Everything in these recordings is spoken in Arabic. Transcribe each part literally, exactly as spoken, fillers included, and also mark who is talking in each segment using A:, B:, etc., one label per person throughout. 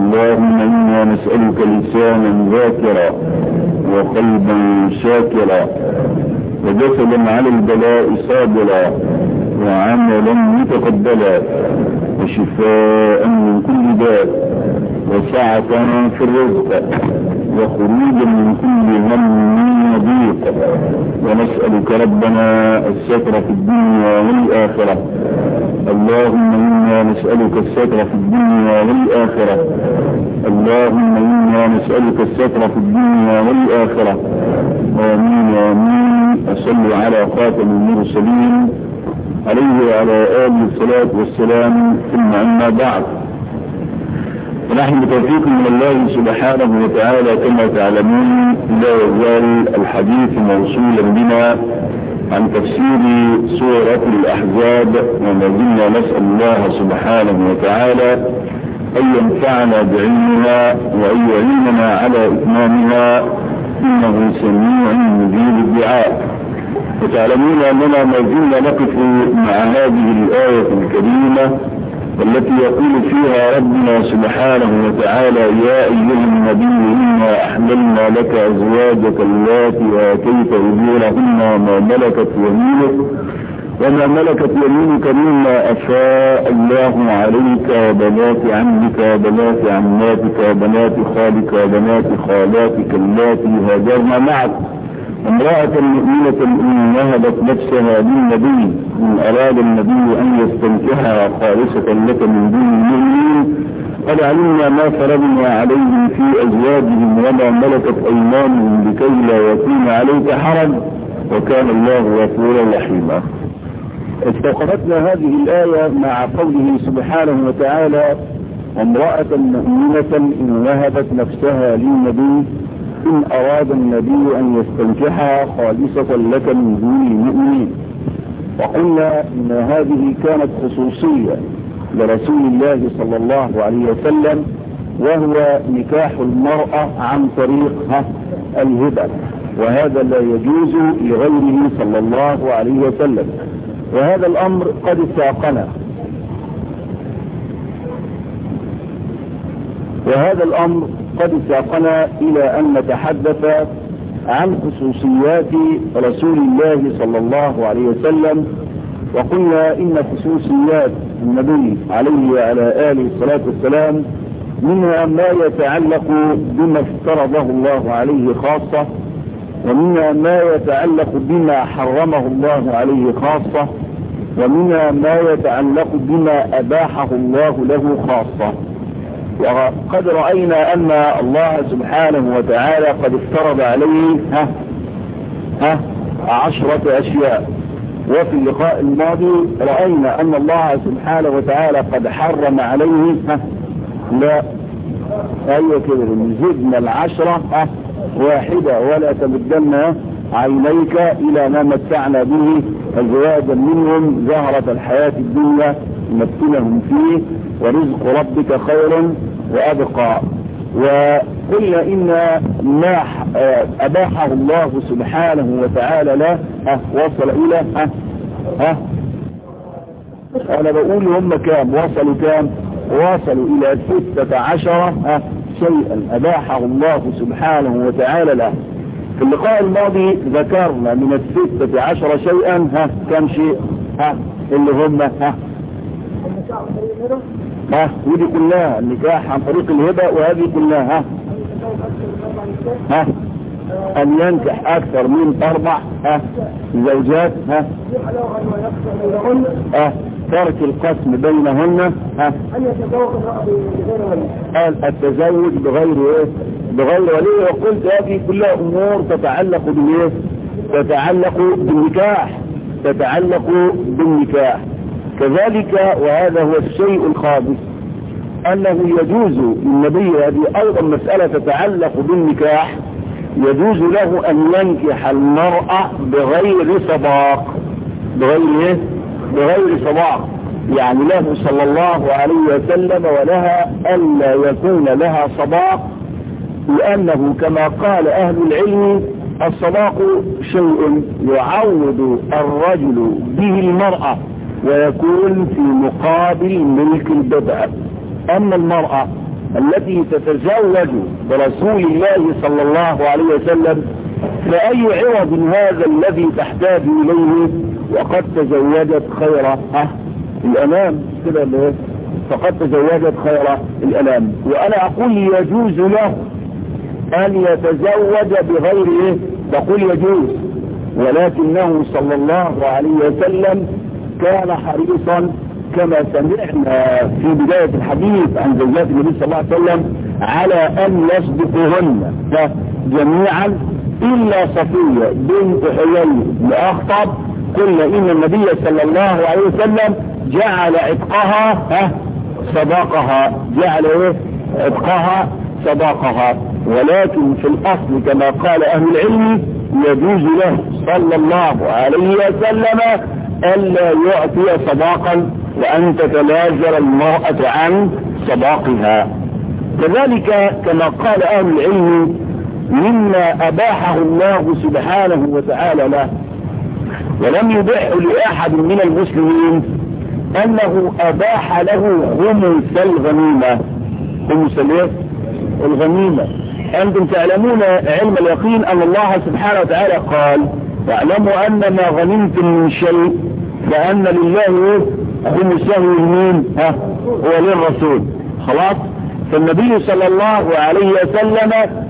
A: اللهم إنا نسألك لسانا ذاكرا وقلبا شاكرا وجسدا على البلاء صابرا وعملا متقبلا وشفاء من كل داء وسعة في الرزق وخروجا من كل هم وضيق. ونسألك ربنا الستر في الدنيا والآخرة. اللهم إنا نسألك الستر في الدنيا والآخرة. اللهم إنا نسألك الستر في الدنيا والآخرة. آمين آمين. أصلي على خاتم المرسلين عليه وعلى آله الصلاة والسلام. ثم أما بعد، ونحن بتوفيق من الله سبحانه وتعالى كما تعلمون لا يزال الحديث موصولا بنا عن تفسير سورة الأحزاب، وما زلنا نسأل الله سبحانه وتعالى أن ينفعنا بعلمها وأن يعيننا على إتمامها إنه سميع مجيب الدعاء. وتعلمون أننا ما زلنا نقف مع هذه الآية الكريمة والتي يقول فيها ربنا سبحانه وتعالى: يا أيها النبي إنا أحللنا لك أزواجك اللاتي آتيت أجورهن وما ملكت يمينك وما ملكت يمينك مما أفاء الله عليك وبنات عمك وبنات عماتك وبنات خالك وبنات خالاتك اللاتي هاجرن معك امرأة مؤمنة إن وهبت نفسها للنبي إن أراد النبي أن يستنكحها خالصة لك من دون المؤمنين قد علمنا ما فرضنا عليهم في أزواجهم وما ملكت أيمانهم لكي لا يكون عليك حرج وكان الله غفورا رحيما. استوقفتنا هذه الآية مع قوله سبحانه وتعالى: امرأة مؤمنة إن وهبت نفسها للنبي إن أراد النبي أن يستنكحها خالصة لك من دون المؤمنين. وقلنا إن هذه كانت خصوصية لرسول الله صلى الله عليه وسلم، وهو نكاح المرأة عن طريق الهبة، وهذا لا يجوز لغيره صلى الله عليه وسلم. وهذا الأمر قد ساقنا وهذا الأمر قد ساقنا إلى أن نتحدث عن خصوصيات رسول الله صلى الله عليه وسلم. وقلنا إن خصوصيات النبي عليه وعلى آله الصلاة والسلام منها ما يتعلق بما افترضه الله عليه خاصة، ومنها ما يتعلق بما حرمه الله عليه خاصة، ومنها ما يتعلق بما أباحه الله له خاصة. وقد رأينا أن الله سبحانه وتعالى قد افترض عليه ها ها عشرة أشياء، وفي اللقاء الماضي رأينا أن الله سبحانه وتعالى قد حرم عليه ها لا أيوة كده زدنا العشرة ها واحدة ولا تمدن عينيك إلى ما متعنا به أزواجا منهم زهرة الحياة الدنيا نفتنهم فيه ورزق ربك خير وأبقى. وقلنا إن ما أباحه الله سبحانه وتعالى له وصل إلى ها ها أنا بقول هم كام وصلوا كام وصلوا إلى ستة عشر شيئا أباحه الله سبحانه وتعالى له. في اللقاء الماضي ذكرنا من الستة عشر شيئا ها كم شيء ها اللي هم ها ها ودي كلها النكاح عن طريق الهبة، وهذه كلها ها ها أن ينكح أكثر من أربع ها زوجات ها ها ترك القسم بينهن ها التزوج بغير ايه بغير ولي. وقلت هذه كلها أمور تتعلق بالايه تتعلق بالنكاح تتعلق بالنكاح كذلك. وهذا هو الشيء الخامس، أنه يجوز للنبي، هذه أيضا مسألة تتعلق بالنكاح، يجوز له أن ينكح المرأة بغير صداق بغير إيه؟ بغير صداق، يعني له صلى الله عليه وسلم ولها ألا يكون لها صداق، لأنه كما قال أهل العلم الصداق شيء يعوض الرجل به المرأة ويكون في مقابل ملك البضع. أما المرأة
B: التي تتزوج برسول الله صلى الله عليه وسلم فأي عوض هذا الذي تحتاج إليه وقد تزوجت خير أه الأنام كده اللي فقد تزوجت خير الأنام. وأنا أقول يجوز له أن يتزوج بغير إيه؟ بقول يجوز، ولكنه صلى الله عليه وسلم كان حريصا كما سمعنا في بداية الحديث عن زوجات النبي صلى الله عليه وسلم على أن يصدقهن جميعا إلا صفية بنت حيي لأخطب. قلنا إن النبي صلى الله عليه وسلم جعل عتقها صداقها، جعل إيه؟ عتقها صداقها. ولكن في الأصل كما قال أهل العلم يجوز له صلى الله عليه وسلم ألا يعطي صداقا وأن تتنازل المرأة عن صداقها. كذلك كما قال أهل العلم مما أباحه الله سبحانه وتعالى له ولم يبيح لأحد من المسلمين أنه أباح له خمس الغنيمة. خمس الغنيمة. أنتم تعلمون علم اليقين أن الله سبحانه وتعالى قال واعلموا أن ما غنمتم من شيء فأن لله خمسه يمين ها هو للرسول. خلاص. فالنبي صلى الله عليه وسلم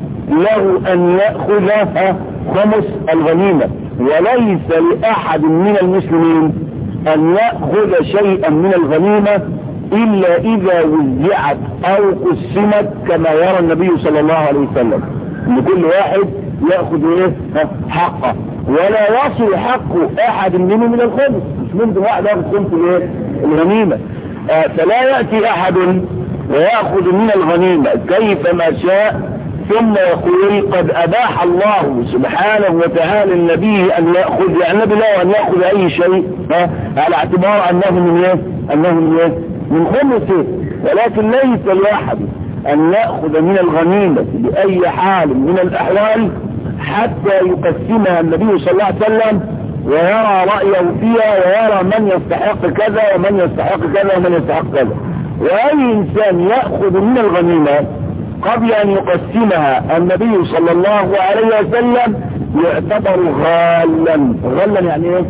B: له أن يأخذ خمس الغنيمة، وليس لأحد من المسلمين أن يأخذ شيئا من الغنيمة إلا إذا وزعت أو قسمت كما يرى النبي صلى الله عليه وسلم، إن كل واحد يأخذ إيه حقه، ولا يصل حق أحد منهم من الخمس. مش ممكن واحد يأخذ خمس إيه الغنيمة. آه فلا يأتي أحد ويأخذ من الغنيمة كيفما شاء ثم يقول قد أباح الله سبحانه وتعالى النبي أن يأخذ، يعني النبي له أن يأخذ أي شيء ها على اعتبار أنه من إيه أنه من إيه من خمسه. ولكن ليس لأحد أن يأخذ من الغنيمة بأي حال من الأحوال حتى يقسمها النبي صلى الله عليه وسلم ويرى رأيه فيها ويرى من يستحق كذا ومن يستحق كذا ومن يستحق كذا. وأي إنسان يأخذ من الغنيمة قبل أن يقسمها النبي صلى الله عليه وسلم يعتبر غالا. غالا يعني ايه؟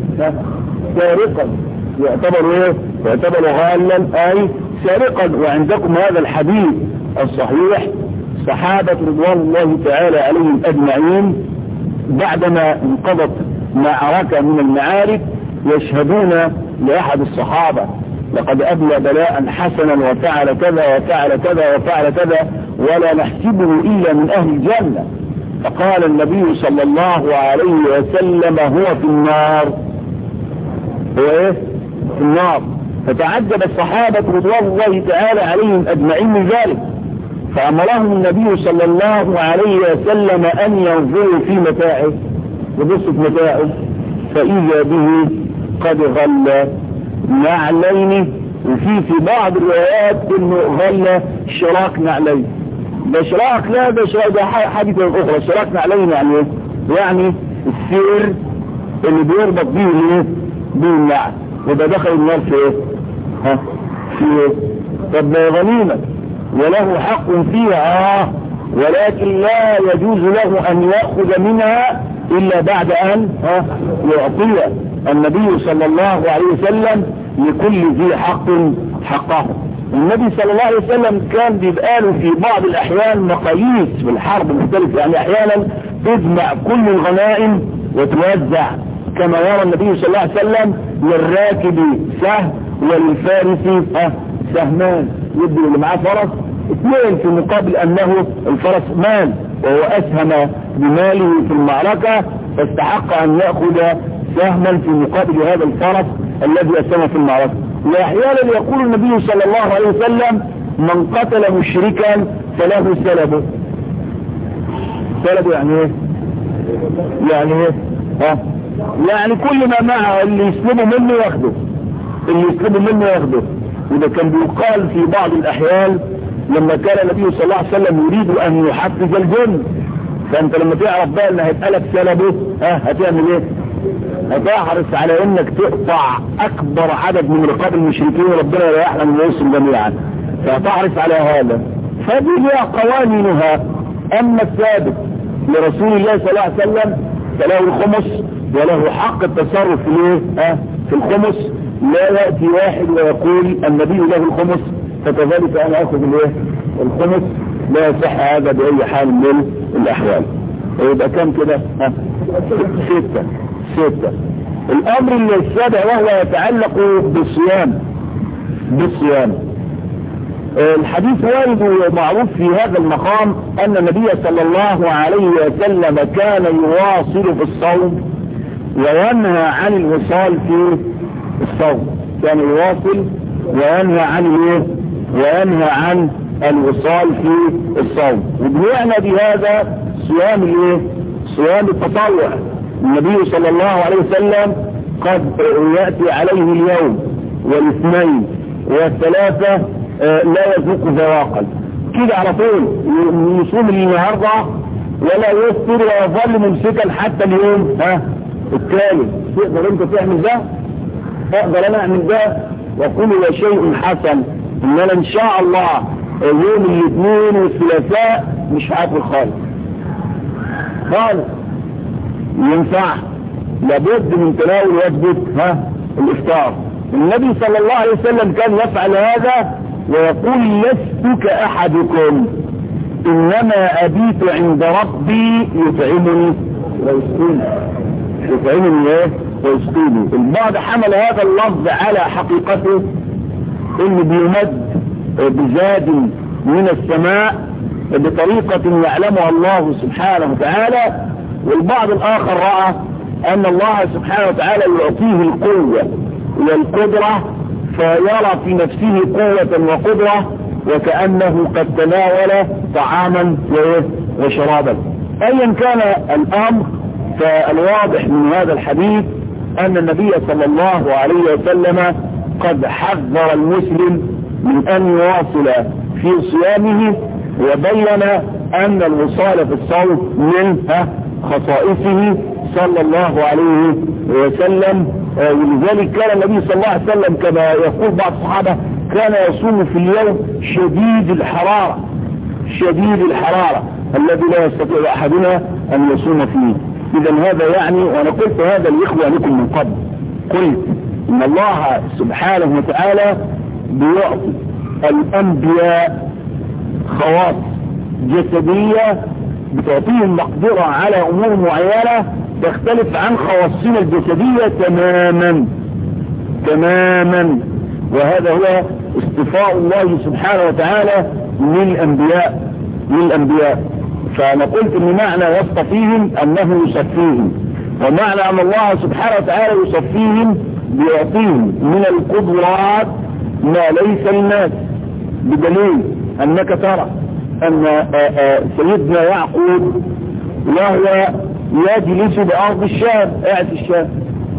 B: سارقا. يعتبر ايه؟ يعتبر غالا أي سارقا. وعندكم هذا الحديث الصحيح صحابة رضوان الله تعالى عليهم أجمعين بعدما انقضت معركة من المعارك يشهدون لأحد الصحابة لقد أبلى بلاء حسنا وفعل كذا وفعل كذا وفعل كذا ولا نحسبه إلا من أهل الجنة. فقال النبي صلى الله عليه وسلم هو في النار. هو ايه في النار. فتعجب الصحابة رضوان الله تعالى عليهم أجمعين من ذلك، فأمرهم النبي صلى الله عليه وسلم أن ينظروا في متاعه وبصوا في متاعه فإذا به قد غل نعلين، وفي في بعض الروايات انه غل شراك نعلين. ده شراك لا ده شراك ده حاجة اخرى. شراك نعلين يعني ايه؟ يعني السير اللي بيربط بيه الايه؟ بيه النعل. وده دخل النار في ايه؟ ها في ايه؟ طب غنيمة وله حق فيها اه ولكن لا يجوز له ان يأخذ منها الا بعد ان ها يعطيها النبي صلى الله عليه وسلم لكل ذي حق حقه. النبي صلى الله عليه وسلم كان بيبقى له في بعض الأحيان مقاييس في الحرب مختلفة، يعني أحيانا تجمع كل الغنائم وتوزع كما يرى النبي صلى الله عليه وسلم للراكب سهم وللفارس سهمان، يدي اللي معاه فرس اثنين في مقابل أنه الفرس مال وهو أسهم بماله في المعركة فاستحق أن يأخذ سهما في مقابل هذا الفرس الذي أسهم في المعركة. وأحيانا يقول النبي صلى الله عليه وسلم من قتل مشركا فله سلبه. سلبه يعني ايه؟ يعني ايه؟ ها؟ يعني كل ما معه اللي يسلبه منه ياخده، اللي يسلبه منه ياخده. وده كان بيقال في بعض الأحيان لما كان النبي صلى الله عليه وسلم يريد أن يحفز الجن، فأنت لما تعرف بقى ان هيتقلب سلبه ها هتعمل ايه؟ هتحرص على انك تقطع اكبر عدد من رقاب المشركين وربنا لا يحلم ويوصل جميعا، فهتحرص على هذا. فدي لها قوانينها. اما الثابت لرسول الله صلى الله عليه وسلم فله الخمس وله حق التصرف في الايه؟ ها في الخمس. لا يأتي واحد ويقول النبي له الخمس فكذلك انا اخذ الايه؟ الخمس. لا يصح هذا باي حال من الاحوال. يبقى كم كده؟ ها ستة ستة. الامر السابع وهو يتعلق بالصيام بالصيام. الحديث وارد ومعروف في هذا المقام ان النبي صلى الله عليه وسلم كان يواصل في الصوم وينهى عن الوصال في الصوم. كان يواصل وينهى عن الايه؟ وينهى عن الوصال في الصوم. وبنعنى بهذا صيام الايه؟ صيام التطوع. النبي صلى الله عليه وسلم قد يأتي عليه اليوم والاثنين والثلاثة لا يذوق ذواقا كده على طول، يصوم النهارده ولا يفطر ويظل ممسكا حتى اليوم ها التالي. تقدر انت تعمل ده؟ اقدر انا اعمل ده واقول يا شيء حسن ان انا ان شاء الله يوم الاثنين والثلاثاء مش هاكل خالص خالص. ينفع لابد من تناول وجبه ها الافطار. النبي صلى الله عليه وسلم كان يفعل هذا ويقول لست كأحدكم إنما أبيت عند ربي يطعمني ويسقيني. يطعمني ايه ويسقيني. البعض حمل هذا اللفظ على حقيقته إن بيمد بزاد من السماء بطريقة يعلمها الله سبحانه وتعالى، والبعض الآخر رأى أن الله سبحانه وتعالى يعطيه القوة والقدرة فيرى في نفسه قوة وقدرة وكأنه قد تناول طعاما وشرابا. أيا كان الأمر فالواضح من هذا الحديث أن النبي صلى الله عليه وسلم قد حذر المسلم من أن يواصل في صيامه، وبين أن الوصال في الصوم من خصائصه صلى الله عليه وسلم. ولذلك كان النبي صلى الله عليه وسلم كما يقول بعض الصحابة كان يصوم في اليوم شديد الحرارة شديد الحرارة الذي لا يستطيع أحدنا أن يصوم فيه. إذا هذا يعني، وأنا قلت هذا لإخوانكم من قبل، قلت إن الله سبحانه وتعالى بيعطي الأنبياء خواص جسدية بتعطيهم مقدرة على أمور معينة تختلف عن خواصنا الجسدية تماما تماما. وهذا هو اصطفاء الله سبحانه وتعالى للأنبياء للأنبياء. فأنا قلت ان معنى يصطفيهم أنه يصفيهم، ومعنى أن الله سبحانه وتعالى يصفيهم بيعطيهم من القدرات ما ليس للناس، بدليل أنك ترى أن سيدنا يعقوب وهو يجلس بأرض الشام قاعد في الشام،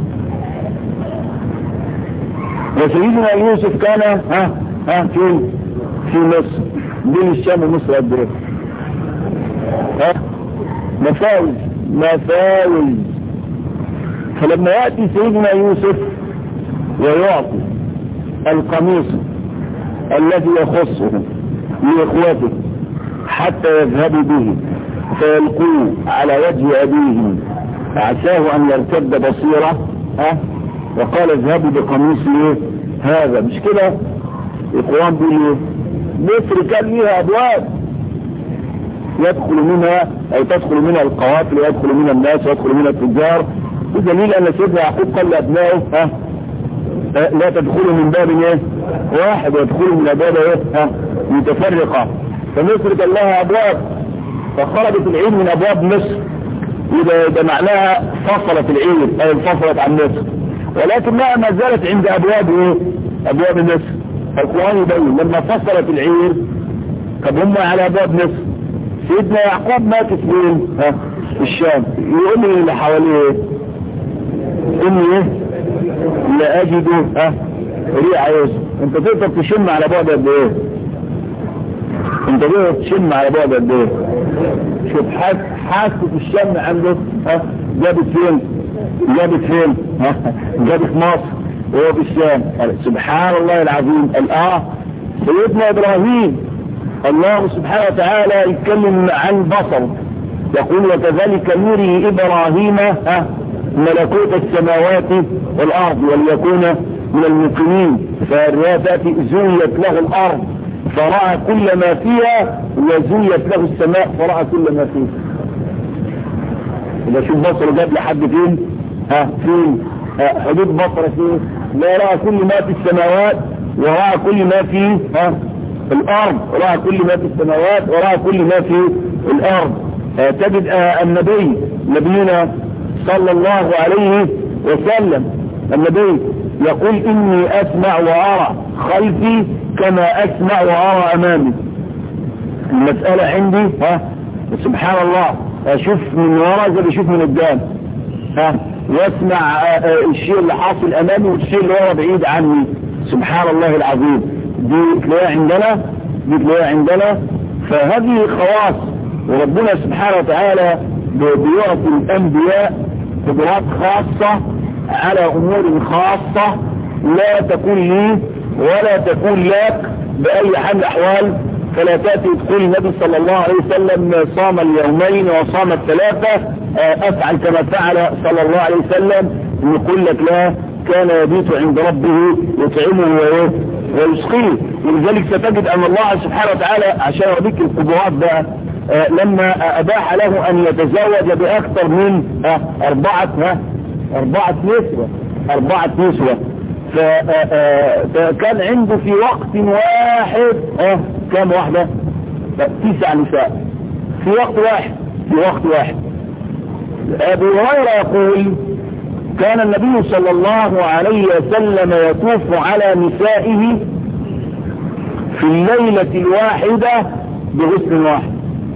B: وسيدنا يوسف كان ها ها في في مصر. بين الشام ومصر قد ايه؟ ها مفاوز مفاوز. فلما يأتي سيدنا يوسف ويعطي القميص الذي يخصه لإخوته حتى يذهبوا به فيلقوه على وجه أبيهم عساه أن يرتد بصيرة، ها وقال اذهبوا بقميصي هذا. مش كده القرآن بيقول مصر كان ليها أبواب يدخل منها أو تدخل منها القوافل ويدخل منها الناس ويدخل منها التجار، بدليل أن سيدنا يعقوب قال لأبنائه ها لا تدخلوا من باب ايه واحد ويدخلوا من أبواب ايه ها متفرقة. فمصر كان لها أبواب فخرجت العير من أبواب مصر، إذا معناها فصلت العير أو انفصلت عن مصر، ولكنها ما زالت عند أبواب ايه أبواب مصر. فالقرآن يبين لما فصلت العير طب هم على أبواب مصر. سيدنا يعقوب مات فين ها في الشام، يقول لي اللي حواليه اني ايه لا اجد ها ريح يوسف. انت تقدر تشم على بعد قد ايه؟ انت تقدر تشم على بعد قد ايه؟ شوف حاسة الشم عنده ها جابت فين جابت فين ها جابت مصر وهو في الشام. سبحان الله العظيم. الاه سيدنا ابراهيم الله سبحانه وتعالى يتكلم عن بصر، يقول وكذلك نري إبراهيم ملكوت السماوات والأرض وليكون من الموقنين. فالرواية تأتي زويت له الأرض فرأى كل ما فيها وزويت له السماء فرأى كل ما فيها. إذا شوف بصر جاب لحد فين؟ ها فين؟ ها حدود بصر فين؟ لا رأى كل ما في السماوات ورأى كل ما في ها الأرض، رأى كل ما في السماوات ورأى كل ما في الأرض. تجد النبي نبينا صلى الله عليه وسلم النبي يقول إني أسمع وأرى خلفي كما أسمع وأرى أمامي. المسألة عندي ها سبحان الله أشوف من وراء زي بشوف من قدام، ها واسمع الشيء اللي حاصل أمامي والشيء اللي ورا بعيد عني. سبحان الله العظيم. دي تلاقيها عندنا دي تلاقيها عندنا فهذه خواص، وربنا سبحانه وتعالى بيعطي الأنبياء قدرات خاصة على أمور خاصة لا تكون لي ولا تكون لك بأي حال الأحوال. فلا تأتي تقول النبي صلى الله عليه وسلم صام اليومين وصام الثلاثة أفعل كما فعل صلى الله عليه وسلم، نقول لك لا، كان يبيت عند ربه يطعمه ويسقيه. ولذلك ستجد أن الله سبحانه وتعالى عشان يربيك القدرات بقى لما أباح له أن يتزوج بأكثر من أربعة أربعة نسوة أربعة نسوة فكان عنده في وقت واحد كم واحدة؟ تسع نساء في وقت واحد في وقت واحد. أبو هريرة يقول كان النبي صلى الله عليه وسلم يطوف على نسائه في الليلة الواحدة بغسل واحد.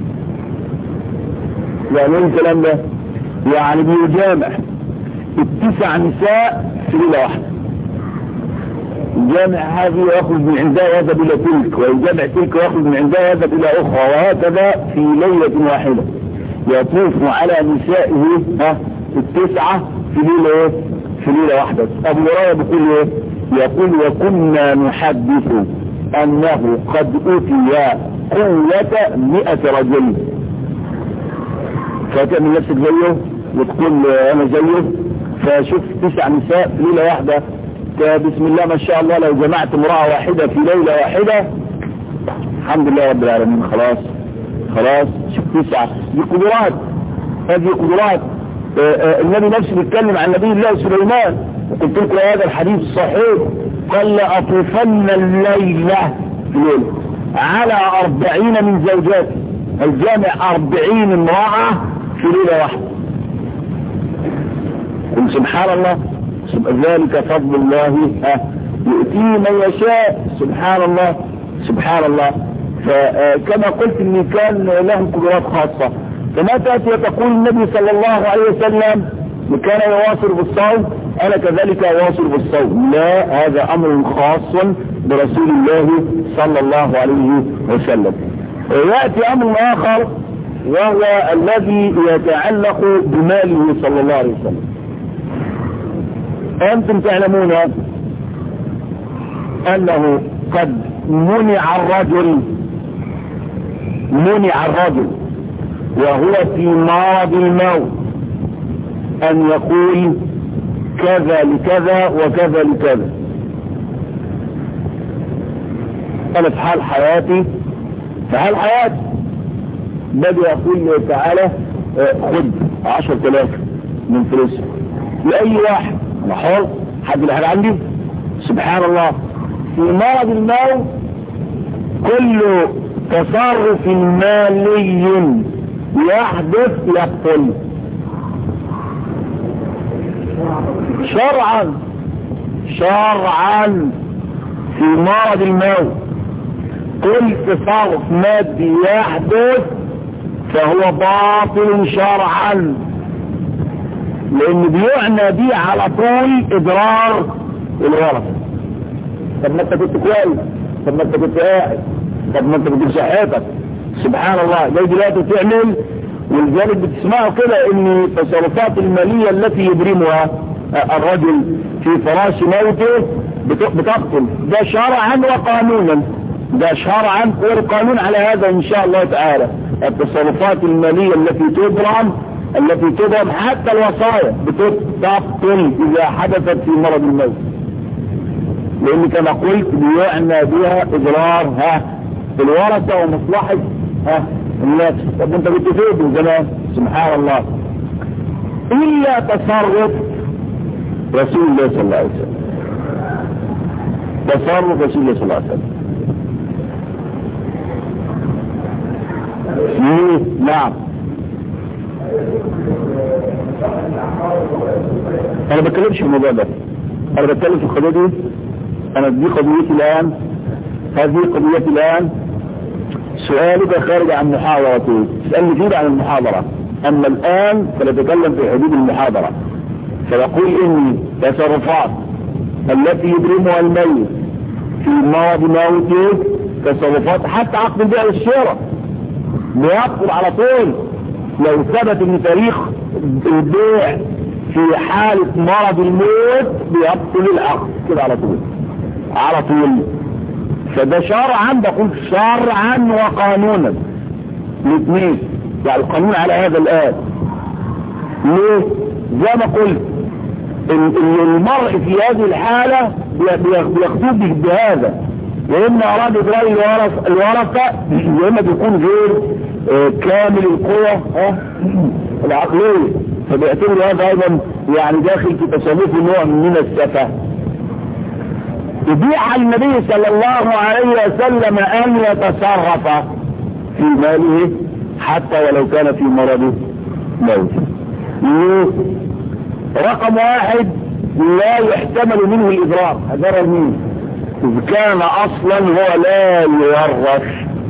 B: يعني ايه الكلام ده؟ يعني بيجامع التسع نساء في ليلة واحدة، يجامع هذه ويخرج من عندها يذهب الى تلك، ويجامع تلك ويخرج من عندها يذهب الى اخرى، وهكذا في ليلة واحدة يطوف على نسائه ها التسعة في ليلة ايه؟ في ليلة واحدة. ابو هريرة بيقول ايه؟ يقول وكنا نحدث انه قد اوتي قوة مئة رجل. فتعمل نفسك زيه وتقول انا زيه، فشوف تسع نساء في ليلة واحدة، بسم الله ما شاء الله لو جمعت امرأة واحدة في ليلة واحدة الحمد لله رب العالمين. خلاص خلاص شوف تسعة، دي قدرات، هذه قدرات. النبي نفسه بيتكلم عن نبي الله سليمان، وقلت لكم هذا الحديث الصحيح، قال لأطوفن الليلة الليلة على أربعين من زوجاتي، الجامع أربعين امرأة في ليلة واحدة. قل سبحان الله، ذلك فضل الله يؤتيه من يشاء. سبحان الله سبحان الله. فكما قلت ان كان لهم قدرات خاصة. فما تأتي وتقول النبي صلى الله عليه وسلم كان يواصل بالصوم انا كذلك اواصل بالصوم، لا، هذا امر خاص برسول الله صلى الله عليه وسلم. يأتي امر اخر وهو الذي يتعلق بماله صلى الله عليه وسلم. أنتم تعلمون أنه قد منع الرجل منع الرجل وهو في مرض الموت أن يقول كذا لكذا وكذا لكذا. أنا في حال حياتي في حال حياتي بدأ يقول تعالى خد عشر تلاف من فلوس لأي واحد، أنا حر، حد اللي حاجة عندي. سبحان الله. في مرض الموت كل تصرف مالي يحدث يبطل شرعا شرعا. في مرض الموت كل تصرف مادي يحدث فهو باطل شرعا، لان بيعنى بيه على طول اضرار الورثة. طب ما انت كنت كويس، طب ما انت كنت قاعد، طب ما انت كنت بصحتك. سبحان الله. جاي دلوقتي تعمل، ولذلك بتسمعوا كده ان التصرفات المالية التي يبرمها الرجل في فراش موته بتقتل، ده شرعا وقانونا. ده شرعا والقانون على هذا ان شاء الله تعالى. التصرفات المالية التي تبرم التي تبرم حتى الوصايا بتبطل اذا حدثت في مرض الموت، لان كما قلت بيعنى بها اضرار ها الورثة ومصلحة ها الناس. طب انت كنت فين من زمان؟ سبحان الله. الا تصرف رسول الله صلى الله عليه وسلم، تصرف رسول الله صلى الله عليه وسلم. نعم انا بتكلمش في الموضوع ده، انا بتكلم في القضية دي. انا دي قضيتي الان، هذه قضيتي الان. سؤالك خارج عن محاضرتي، اسألني فيه عن المحاضرة، اما الان فنتكلم في حدود المحاضرة. فيقول اني تصرفات التي يبرمها الميت في مرض موته تصرفات حتى عقد البيع والشراء بيبطل على طول لو ثبت ان تاريخ البيع في حالة مرض الموت بيبطل العقد كده على طول على طول. فده شرعا، بقول شرعا وقانونا الاثنين، يعني القانون على هذا الآن. ليه؟ زي ما قلت المرء في هذه الحالة بيخطب بهذا، وإما أراد إدراء الورثة وإما بيكون غير كامل القوة العقلية، فبيعتبر هذا أيضا يعني داخل في تصرف نوع من السفة. يبيع النبي صلى الله عليه وسلم أن يتصرف في ماله حتى ولو كان في مرضه موته. رقم واحد لا يحتمل منه الإضرار، هذا مين؟ إذ كان أصلا هو لا يورث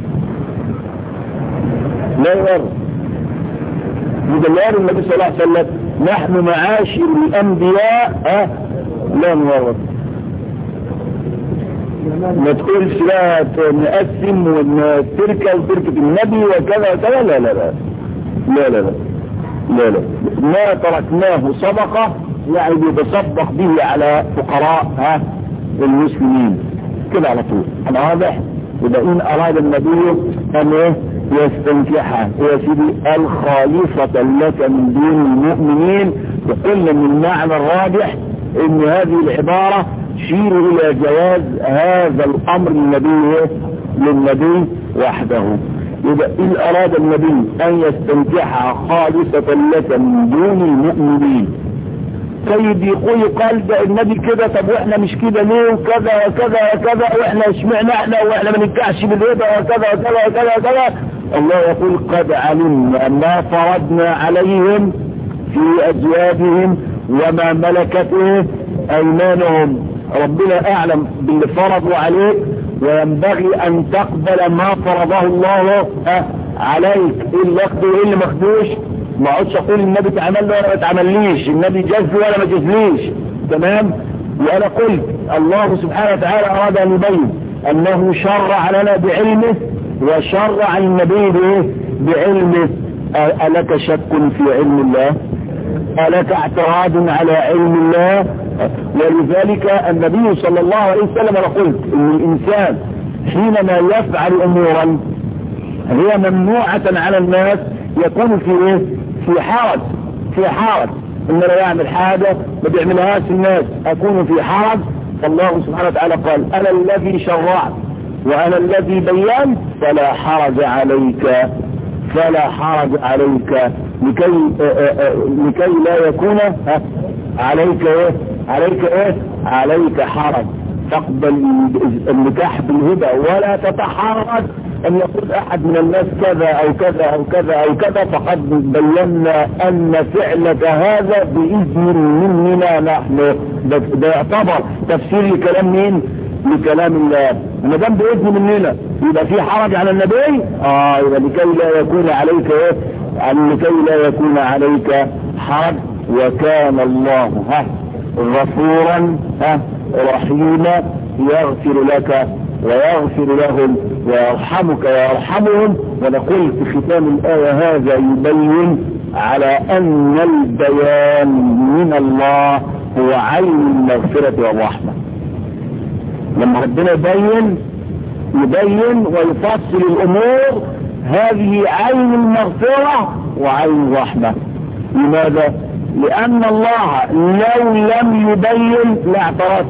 B: لا يورث بدلال النبي صلى الله عليه وسلم نحن معاشر الأنبياء أه لا نورث. ما تقولش لا نقسم والتركة وتركة النبي وكذا وكذا، لا لا لا لا لا لا لا لا ما تركناه صدقة يعني بيتصدق به على فقراء ها المسلمين كده على طول. انا واضح. يبقى ان اراد النبي ان ايه يستنكحها يا سيدي الخالصة لك من دون المؤمنين. وقلنا من المعنى الراجح ان هذه العبارة تشير الى جواز هذا الامر للنبي للنبي وحده. يبقى إن أراد النبي أن يستنكحها خالصة لك من دون المؤمنين. طيب يقول قال ده النبي كده، طب واحنا مش كده ليه وكذا وكذا وكذا واحنا اشمعنا احنا واحنا ما ننكحش بالهبة وكذا وكذا وكذا وكذا. الله يقول قد علمنا ما فرضنا عليهم في أزواجهم وما ملكت ايمانهم. ربنا اعلم باللي فرضوا عليك وينبغي ان تقبل ما فرضه الله عليك. ايه اللي اخده وايه اللي ما اخدوش. ما اقعدش اقول النبي اتعمل له وانا ما اتعمليش، النبي جاز وانا ما جازليش. تمام. وانا قلت الله سبحانه وتعالى اراد ان يبين انه شرع لنا بعلمه وشرع النبي بعلمه. الك شك في علم الله؟ الك اعتراض على علم الله؟ ولذلك النبي صلى الله عليه وسلم قلت ان الانسان حينما يفعل امورا هي ممنوعة على الناس يكون في ايه في حرج في حرج ان لا يعمل حاجة ما بيعملهاش الناس اكون في حرج. فالله سبحانه وتعالى قال انا الذي شرعت وانا الذي بينت فلا حرج عليك فلا حرج عليك لكي لكي لا يكون عليك ايه عليك ايه عليك حرج. تقبل النكاح بالهبة ولا تتحرج ان يقول احد من الناس كذا او كذا او كذا او كذا فقد بينا ان فعلك هذا باذن مننا نحن. ده يعتبر تفسير لكلام مين؟ لكلام الله. ما دام باذن مننا يبقى في حرج على النبي. اه يبقى لكي لا يكون عليك ايه لكي لا يكون عليك حرج. وكان الله ها غفورا ها رحيما يغفر لك ويغفر لهم ويرحمك ويرحمهم. ونقول في ختام الآية هذا يبين على أن البيان من الله هو عين المغفرة والرحمة. لما ربنا يبين يبين ويفصل الامور. هذه عين المغفرة وعين الرحمة. لماذا؟ لان الله لو لم يبين لاعترضت،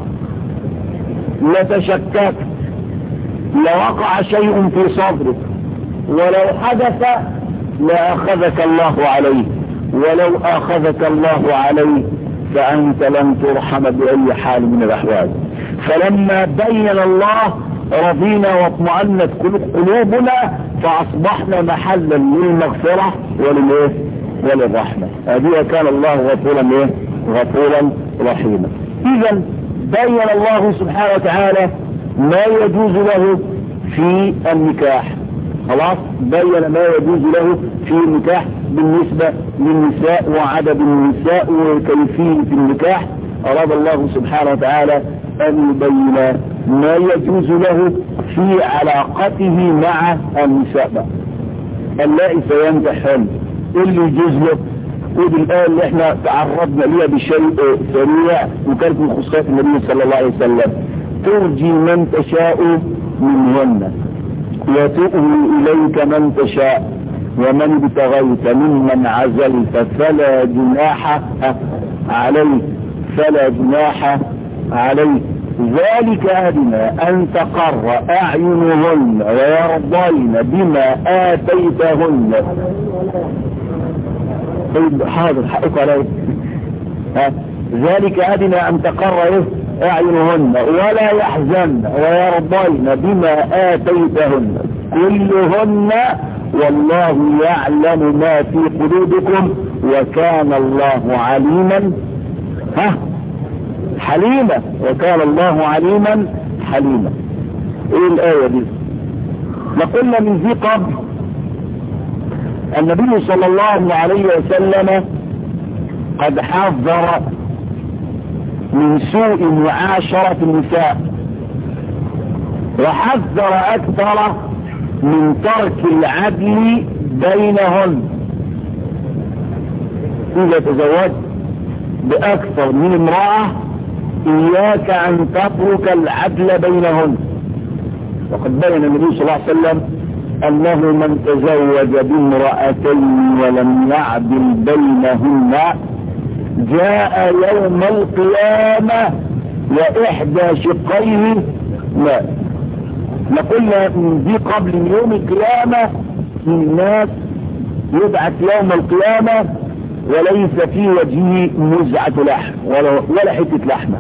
B: لتشككت، لوقع شيء في صدرك، ولو حدث لأخذك الله عليه، ولو أخذك الله عليه فأنت لن ترحم بأي حال من الأحوال. فلما بين الله رضينا واطمأنت قلوبنا، فأصبحنا محلا للمغفرة وللإيه؟ وللرحمة. هذه كان الله غفورا إيه؟ غفورا رحيما. إذا بين الله سبحانه وتعالى ما يجوز له في النكاح. خلاص بين ما يجوز له في النكاح بالنسبة للنساء وعدد النساء وكيفية النكاح. أراد الله سبحانه وتعالى أن يبين ما يجوز له في علاقته مع النساء اللائي سينكحن، اللي يجوز له. ودي الآية اللي احنا تعرضنا ليها بشيء سريع وكانت من خصوصيات النبي صلى الله عليه وسلم: ترجي من تشاء منهن وتؤوي إليك من تشاء ومن ابتغيت ممن عزلت فلا جناح عليك فلا جناح عليك ذلك أدنى أن تقر أعينهن ويرضين بما آتيتهن. حاضر حقك عليه. ذلك أدنى أن تقر أعينهن ولا يحزن ويرضين بما آتيتهن كلهن والله يعلم ما في قلوبكم وكان الله عليما ها حليما وكان الله عليما حليما. ايه الآية دي؟ لقلنا من ذي قبل النبي صلى الله عليه وسلم قد حذر من سوء معاشرة النساء، وحذر أكثر من ترك العدل بينهن. إذا تزوجت بأكثر من امرأة إياك أن تترك العدل بينهن. وقد بين النبي صلى الله عليه وسلم أنه من تزوج بامرأتين ولم يعدل بينهن جاء يوم القيامة وإحدى شقيه مات. نقولنا من ذي قبل يوم القيامة الناس يبعث يوم القيامة وليس في وجهه مزعة لحم ولا, ولا حتة لحمة.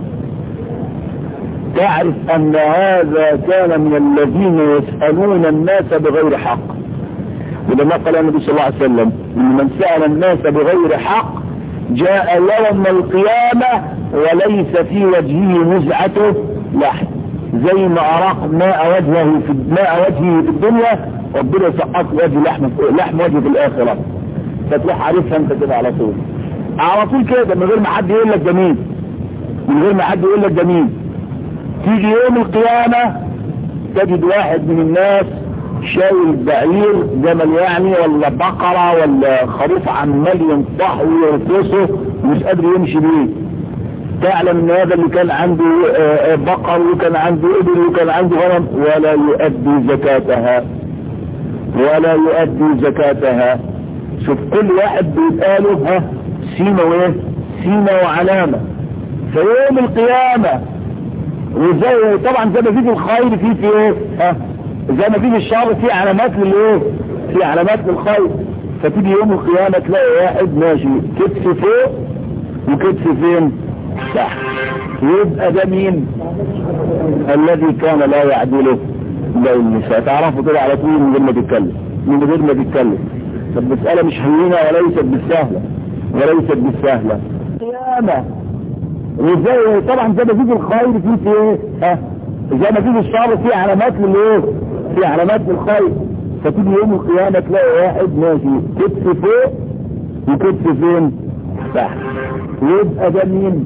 B: تعرف أن هذا كان من الذين يسألون الناس بغير حق. ولما قال النبي صلى الله عليه وسلم من سأل الناس بغير حق جاء يوم القيامة وليس في وجهه مزعة لحم، زي ما أراق ماء وجهه في ماء وجهه في الدنيا ربنا يسقط وجه لحم لحم وجهه في الآخرة. فتروح عارفها انت كده على طول على طول كده من غير ما حد يقول لك جميل من غير ما حد يقول لك جميل. تيجي يوم القيامة تجد واحد من الناس شايل بعير جمل يعني ولا بقرة ولا خروف عمال ينطح ويرقصه ومش قادر يمشي بيه. تعلم ان هذا اللي كان عنده بقر وكان عنده ابل وكان عنده غنم ولا يؤدي زكاتها ولا يؤدي زكاتها. شوف كل واحد بيتقاله ها سيمة وايه سيمة وعلامة في يوم القيامة. وزي طبعا زي ما فيه الخير فيه في ايه ها زي ما فيه الشر فيه علامات للايه فيه علامات للخير. فتيجي يوم القيامة تلاقي واحد ماشي كتف فوق وكتف فين تحت. يبقى ده مين؟ الذي كان لا يعدله بين النساء. تعرفوا كده على طول من غير ما تتكلم من غير ما تتكلم. فالمسألة مش هينة وليست بالسهلة وليست بالسهلة. قيامة وزي طبعا زي ما فيه الخير فيه في ايه ها زي ما فيه الشر فيه علامات للايه فيه علامات للخير. فتيجي يوم القيامة تلاقي واحد ماشي كتف فوق وكتف فين تحت. يبقى ده مين؟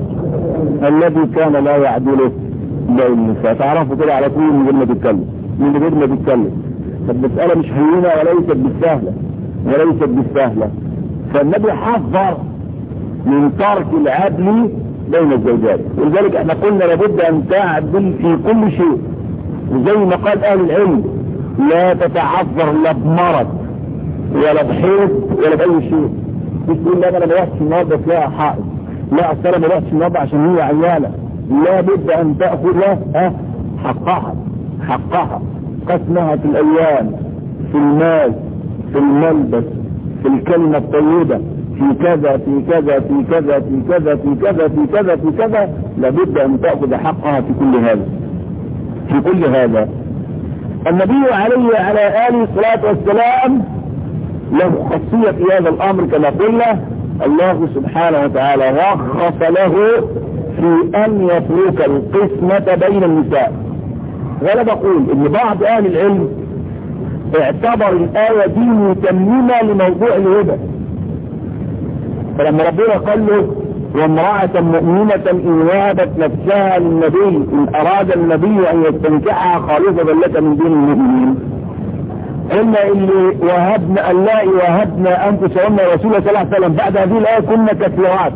B: الذي كان لا يعدله بين النساء. تعرفوا كده على طول من غير ما تتكلم من غير ما تتكلم. فالمسألة مش هينة وليست بالسهلة وليست بالسهلة. فالنبي حذر من ترك العدل بين الزوجات. ولذلك احنا قلنا لابد ان تعدل في كل شيء وزي ما قال اهل العلم لا تتعذر لا بمرض ولا بحيض ولا باي شيء. مش تقول لا انا ما رحتش النهارده تلاقي حائض، لا اصل انا ما رحتش النهارده عشان هي عياله. لا بد ان تاخذ ها حقها حقها قسمها في الايام، في المال، في الملبس، في الكلمه الطيبه، في كذا في كذا في كذا في كذا في كذا في كذا في كذا. لابد ان تاخذ حقها في كل هذا في كل هذا. النبي عليه وعلى اله الصلاه والسلام له خاصيه في هذا الامر كما قلنا. الله سبحانه وتعالى رخص له في ان يترك القسمه بين النساء. وانا بقول ان بعض اهل العلم اعتبر الايه دي متممه لموضوع الهبه، فلما ربنا قال له وامرأة مؤمنة إن وهبت نفسها للنبي إن أراد النبي أن يستنكحها خالصة لك من دون المؤمنين، قلنا اللي وهبنا اللائي وهبنا أنفسهن رسول الله صلى الله عليه وسلم بعد هذه الآية كنا كثيرات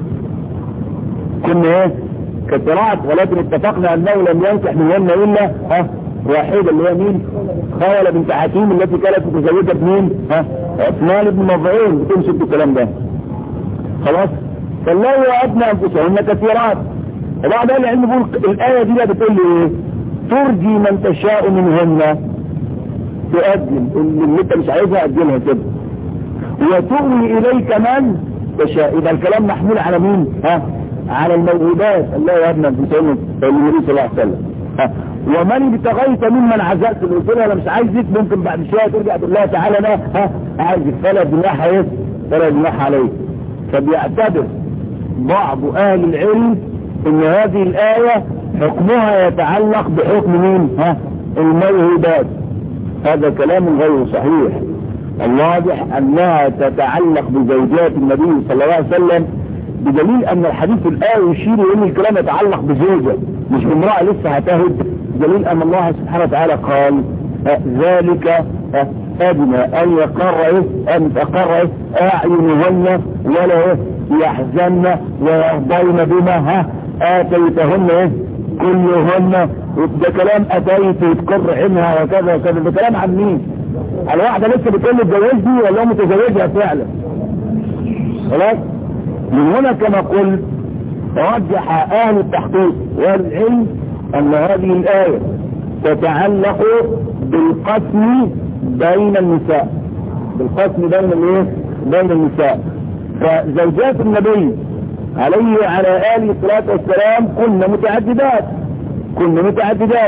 B: كنا ايه كثيرات، ولكن اتفقنا أنه لم ينكح منهن إلا ها واحدة اللي هي مين؟ خوله بنت حكيم التي كانت متزوجة بمين؟ ها عثمان بن مظعون. بتمسك الكلام ده خلاص. فالله وأبنى أنفسهن كثيرات. وبعد ذلك العلم يقول الآية دي بتقول لي ايه؟ ترجي من تشاء منهن، تؤجل اللي انت مش عايزها أجلها كده، وتؤوي إليك من تشاء. إذا الكلام محمول على مين؟ ها على الموهوبات. الله وأبنى أنفسهن النبي صلى الله عليه وسلم. ها ومن ابتغيت ممن عزلت اللي قلت لها انا مش عايزك، ممكن بعد شويه ترجع تقول لها تعالى انا ها عايزك، فلا جناح ايه؟ فلا جناح عليك. فبيعتبر بعض اهل العلم ان هذه الايه حكمها يتعلق بحكم مين؟ ها الموهوبات. هذا كلام غير صحيح. الواضح انها تتعلق بزوجات النبي صلى الله عليه وسلم، بدليل ان الحديث الايه يشير ان الكلام يتعلق بزوجه مش بامراه لسه هتهد، دليل ان الله سبحانه وتعالى قال ذلك ادنى ان يقر ان تقر اعينهن ولا يحزن ويرضين بما اتيتهن كلهن. ده كلام اتيت تقر عينها وكذا وكذا. ده كلام عن مين؟ على واحده لسه بتقول لي اتجوزني ولا متزوجها فعلا. خلاص. من هنا كما قلت رجح اهل التحقيق والعلم ان هذه الايه تتعلق بالقسم بين النساء، بالقسم بين الايه؟ بين النساء. فزوجات النبي عليه وعلى اله الصلاه والسلام كنا متعددات كنا متعددات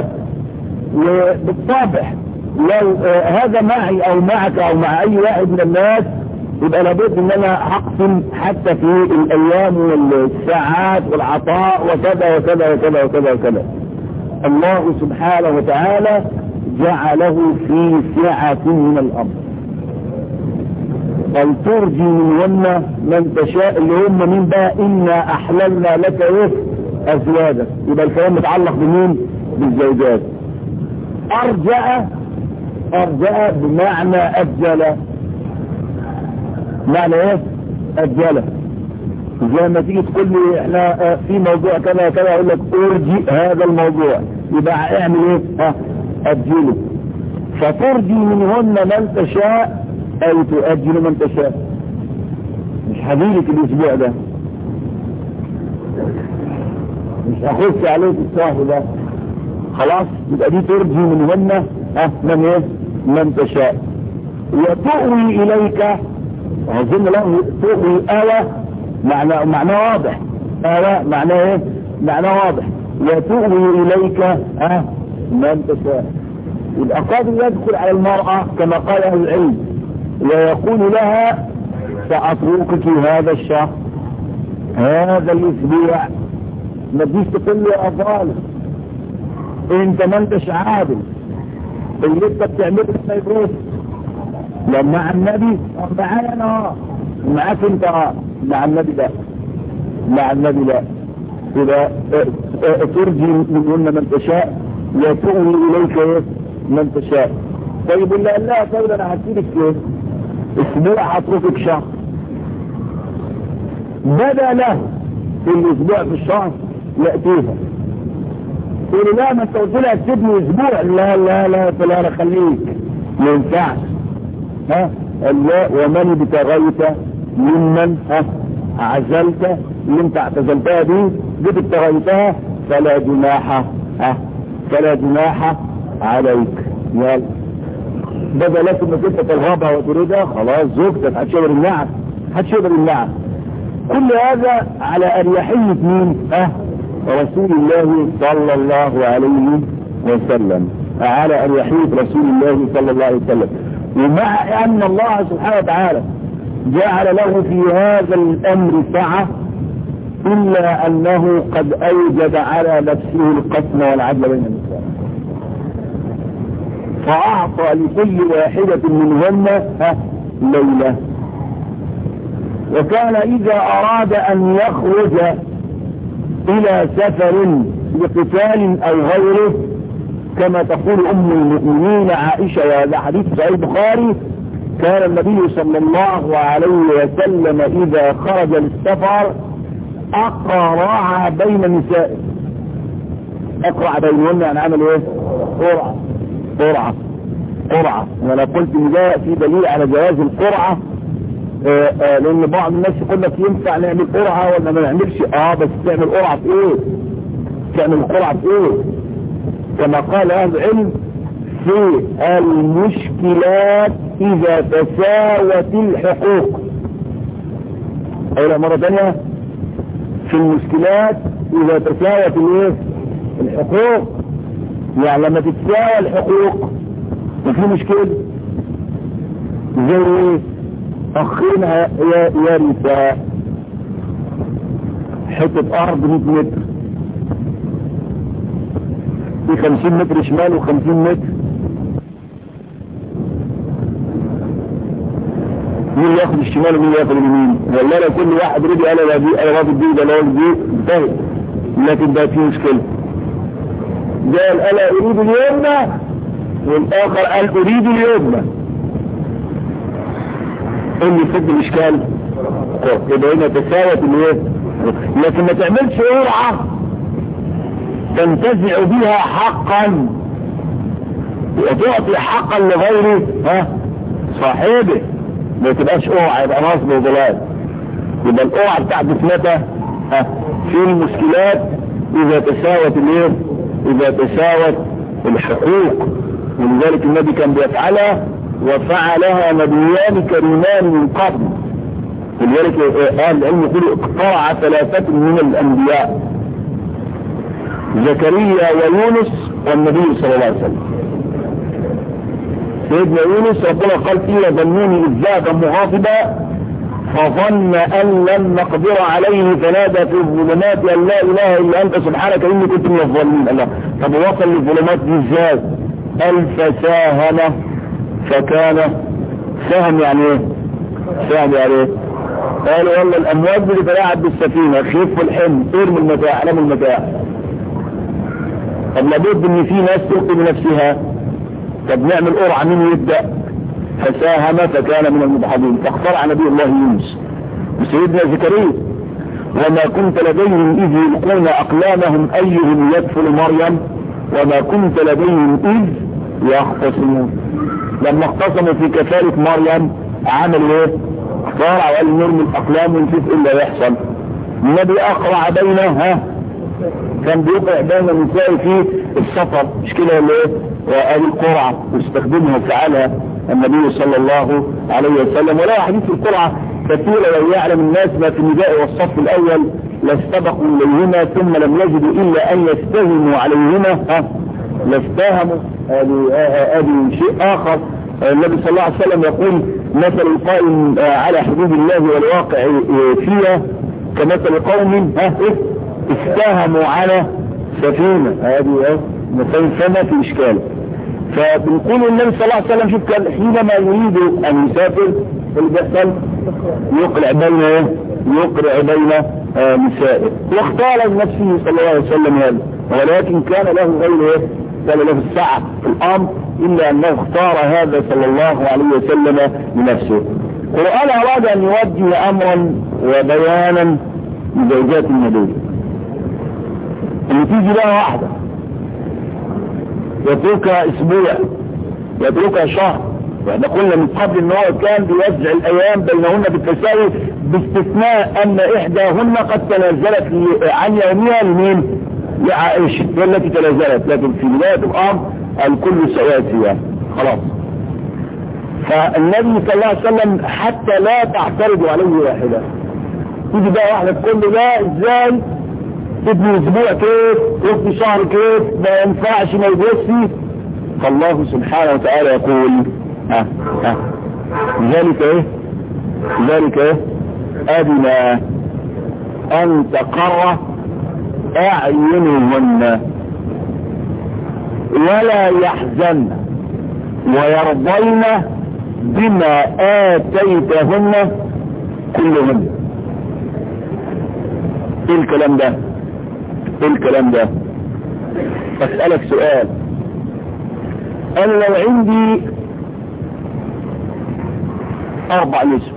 B: وبالطبع لو آه هذا معي او معك او مع اي واحد من الناس يبقى لابد ان انا اقسم حتى في الايام والساعات والعطاء وكذا وكذا وكذا وكذا وكذا. الله سبحانه وتعالى جعله في سعة من الامر. قال ترجي منهن من تشاء اللي هم مين بقى؟ انا احللنا لك ايه؟ ازواجك. يبقى الكلام متعلق بمين؟ بالزوجات. ارجع ارجع بمعنى اجل. معنى ايه؟ اجل. زي ما تيجي تقول لي احنا في موضوع كذا كذا اقول لك ارجي هذا الموضوع، يبقى اعمل ايه؟ ها اجله. فترجي منهن من تشاء اي تؤجل من تشاء. مش هجيلك الاسبوع ده، مش هخش عليك الشهر ده، خلاص. يبقى دي ترجي منهن ها من ايه؟ من تشاء. وتؤوي اليك، عايزين له تؤوي آوى معنى معنى واضح. آوى معنى ايه؟ معنى واضح. وتؤوي اليك ها من تشاء. يبقى قادر يدخل على المرأة كما قال اهل العلم ويقول لها سأتركك هذا الشهر هذا الاسبوع. ما تجيش تقول لي يا ظالم انت ما انتش عادل، اللي انت بتعمله ما يبروش. لا مع النبي معايا انا معاك انت، مع النبي لا، مع النبي لا. اذا ترجي منهن من تشاء وتؤوي اليك من تشاء. طيب ولا لا طيب انا هسيبك ايه؟ اسبوع هتركك شهر. بدا له في الاسبوع في الشهر ياتيها تقول لا ما انت قلت لها تسيبني اسبوع، لا لا لا لا لا خليك، ما ينفعش. ها لا، ومن ابتغيت ممن ها عزلت اللي انت اعتزلتها دي دي ابتغيتها فلا جناح ها فلا جناح عليك. يلا بدل لكن انك انت ترغبها وتريدها خلاص زوجتك هتشبر النعم هتشبر النعم. كل هذا على اريحية مين؟ ها رسول الله صلى الله عليه وسلم، على اريحية رسول الله صلى الله عليه وسلم. ومع ان الله سبحانه وتعالى جعل له في هذا الامر سعة، الا انه قد اوجد على نفسه القسم والعدل بين النساء، فاعطى لكل واحدة منهن ليلة. وكان اذا اراد ان يخرج الى سفر لقتال او غيره كما تقول ام المؤمنين عائشة، وهذا حديث صحيح البخاري، كان النبي صلى الله عليه وسلم اذا خرج للسفر اقرع بين نسائه. اقرع بينهن يعني عمل ايه؟ قرعة قرعة قرعة. وانا قلت ان ده في دليل على جواز القرعة، آآ آآ لان بعض الناس يقول لك ينفع نعمل قرعة ولا ما نعملش. اه بس تعمل قرعة في ايه؟ تعمل قرعة في ايه؟ كما قال اهل العلم في المشكلات اذا تساوت الحقوق. اقولها مرة ثانية، في المشكلات اذا تساوت الايه؟ الحقوق. يعني لما تتساوى الحقوق وفي مشكلة زي ايه؟ اخين يرثا حتة ارض مية متر، في خمسين متر شمال وخمسين متر، مين ياخد الشمال ومين ياخد اليمين؟ والله لو كل واحد رضي قال لا دي انا واخد دي ده لا دي انتهت. لكن ده في مشكلة، ده قال انا اريد اليمنى والاخر قال اريد اليمنى. اللي يفضل الاشكال يبقى هنا تساوت الايه. لكن ما تعملش قرعة تنتزع بها حقا وتعطي حقا لغيره ها صاحبه، ما تبقاش قرعة، يبقى نصب وضلال. يبقى القرعة بتاعت متى؟ ها في المشكلات اذا تساوت الايه؟ اذا تساوت الحقوق. ولذلك النبي كان بيفعلها وفعلها نبيان كريمان من قبل. ولذلك اهل العلم يقولوا اقترع ثلاثة من الانبياء، زكريا ويونس والنبي صلى الله عليه وسلم. سيدنا يونس ربنا قال فيه ظنوني اذ ذهب مغاضبا فظن ان لن نقدر عليه فنادى في الظلمات ان لا اله الا انت سبحانك اني كنت من الظالمين. الله طب وصل للظلمات دي ازاي؟ قال فساهم فكان سهم يعني ايه؟ سهم يعني ايه؟ قالوا والله الامواج بتتلاعب بالسفينه، خف الحمل ارمي المتاع رمي المتاع. طب لابد ان في ناس تلقي بنفسها، طب نعمل قرعه مين يبدا؟ فساهم فكان من المدحضين فاخترع نبي الله يونس. وسيدنا زكريا وما كنت لديهم اذ يلقون اقلامهم ايهم يكفل مريم وما كنت لديهم اذ يختصمون. لما اختصموا في كفالة مريم عملوا ايه؟ اخترع وقال نرمي الاقلام ونشوف ايه اللي هيحصل. النبي اقرع بينها، كان بيقرع بين النساء في السفر، مش كده ولا ايه؟ وقال القرعة واستخدمها وفعلها النبي صلى الله عليه وسلم. ولا حديث القرعة كثيرة، لو يعلم الناس ما في النداء والصف الاول لاستبقوا اليهما ثم لم يجدوا الا ان يستهموا عليهما ها لاستهموا. هذه شيء اخر. النبي صلى الله عليه وسلم يقول مثل القائم على حدود الله والواقع فيها كمثل قوم ها استهموا على سفينة. هذه مثل سنة في اشكال. فبنقول النبي صلى الله عليه وسلم شوف كان حينما يريد ان يسافر اللي بيحصل يقرع بين ايه؟ يقرع بين آه نسائه، واختار لنفسه صلى الله عليه وسلم هذا، ولكن كان له غير ايه؟ كان له السعة في الامر، الا انه اختار هذا صلى الله عليه وسلم لنفسه. القرآن اراد ان يوجه امرا وبيانا لزوجات النبي اللي تيجي لها واحدة يتركها اسبوع، يتركها شهر. واحنا قلنا من قبل ان هو كان بيوزع الايام بينهن بالتساوي، باستثناء ان احداهن قد تنازلت عن يومها لمين؟ لعائشة والتي تنازلت، لكن في بداية الامر الكل سواسية خلاص. فالنبي صلى الله عليه وسلم حتى لا تعترض عليه واحدة. تيجي بقى واحدة تقول له لا ازاي تبني اسبوع كيف تبني شهر كيف ما ينفعش ما يجوزش. فالله سبحانه وتعالى يقول ها ها ذلك ايه ذلك ايه ادنى ان تقر اعينهن ولا يحزن ويرضين بما آتيتهن كلهن. ايه الكلام ده؟ ايه الكلام ده؟ اسألك سؤال. انا لو عندي اربع نسوة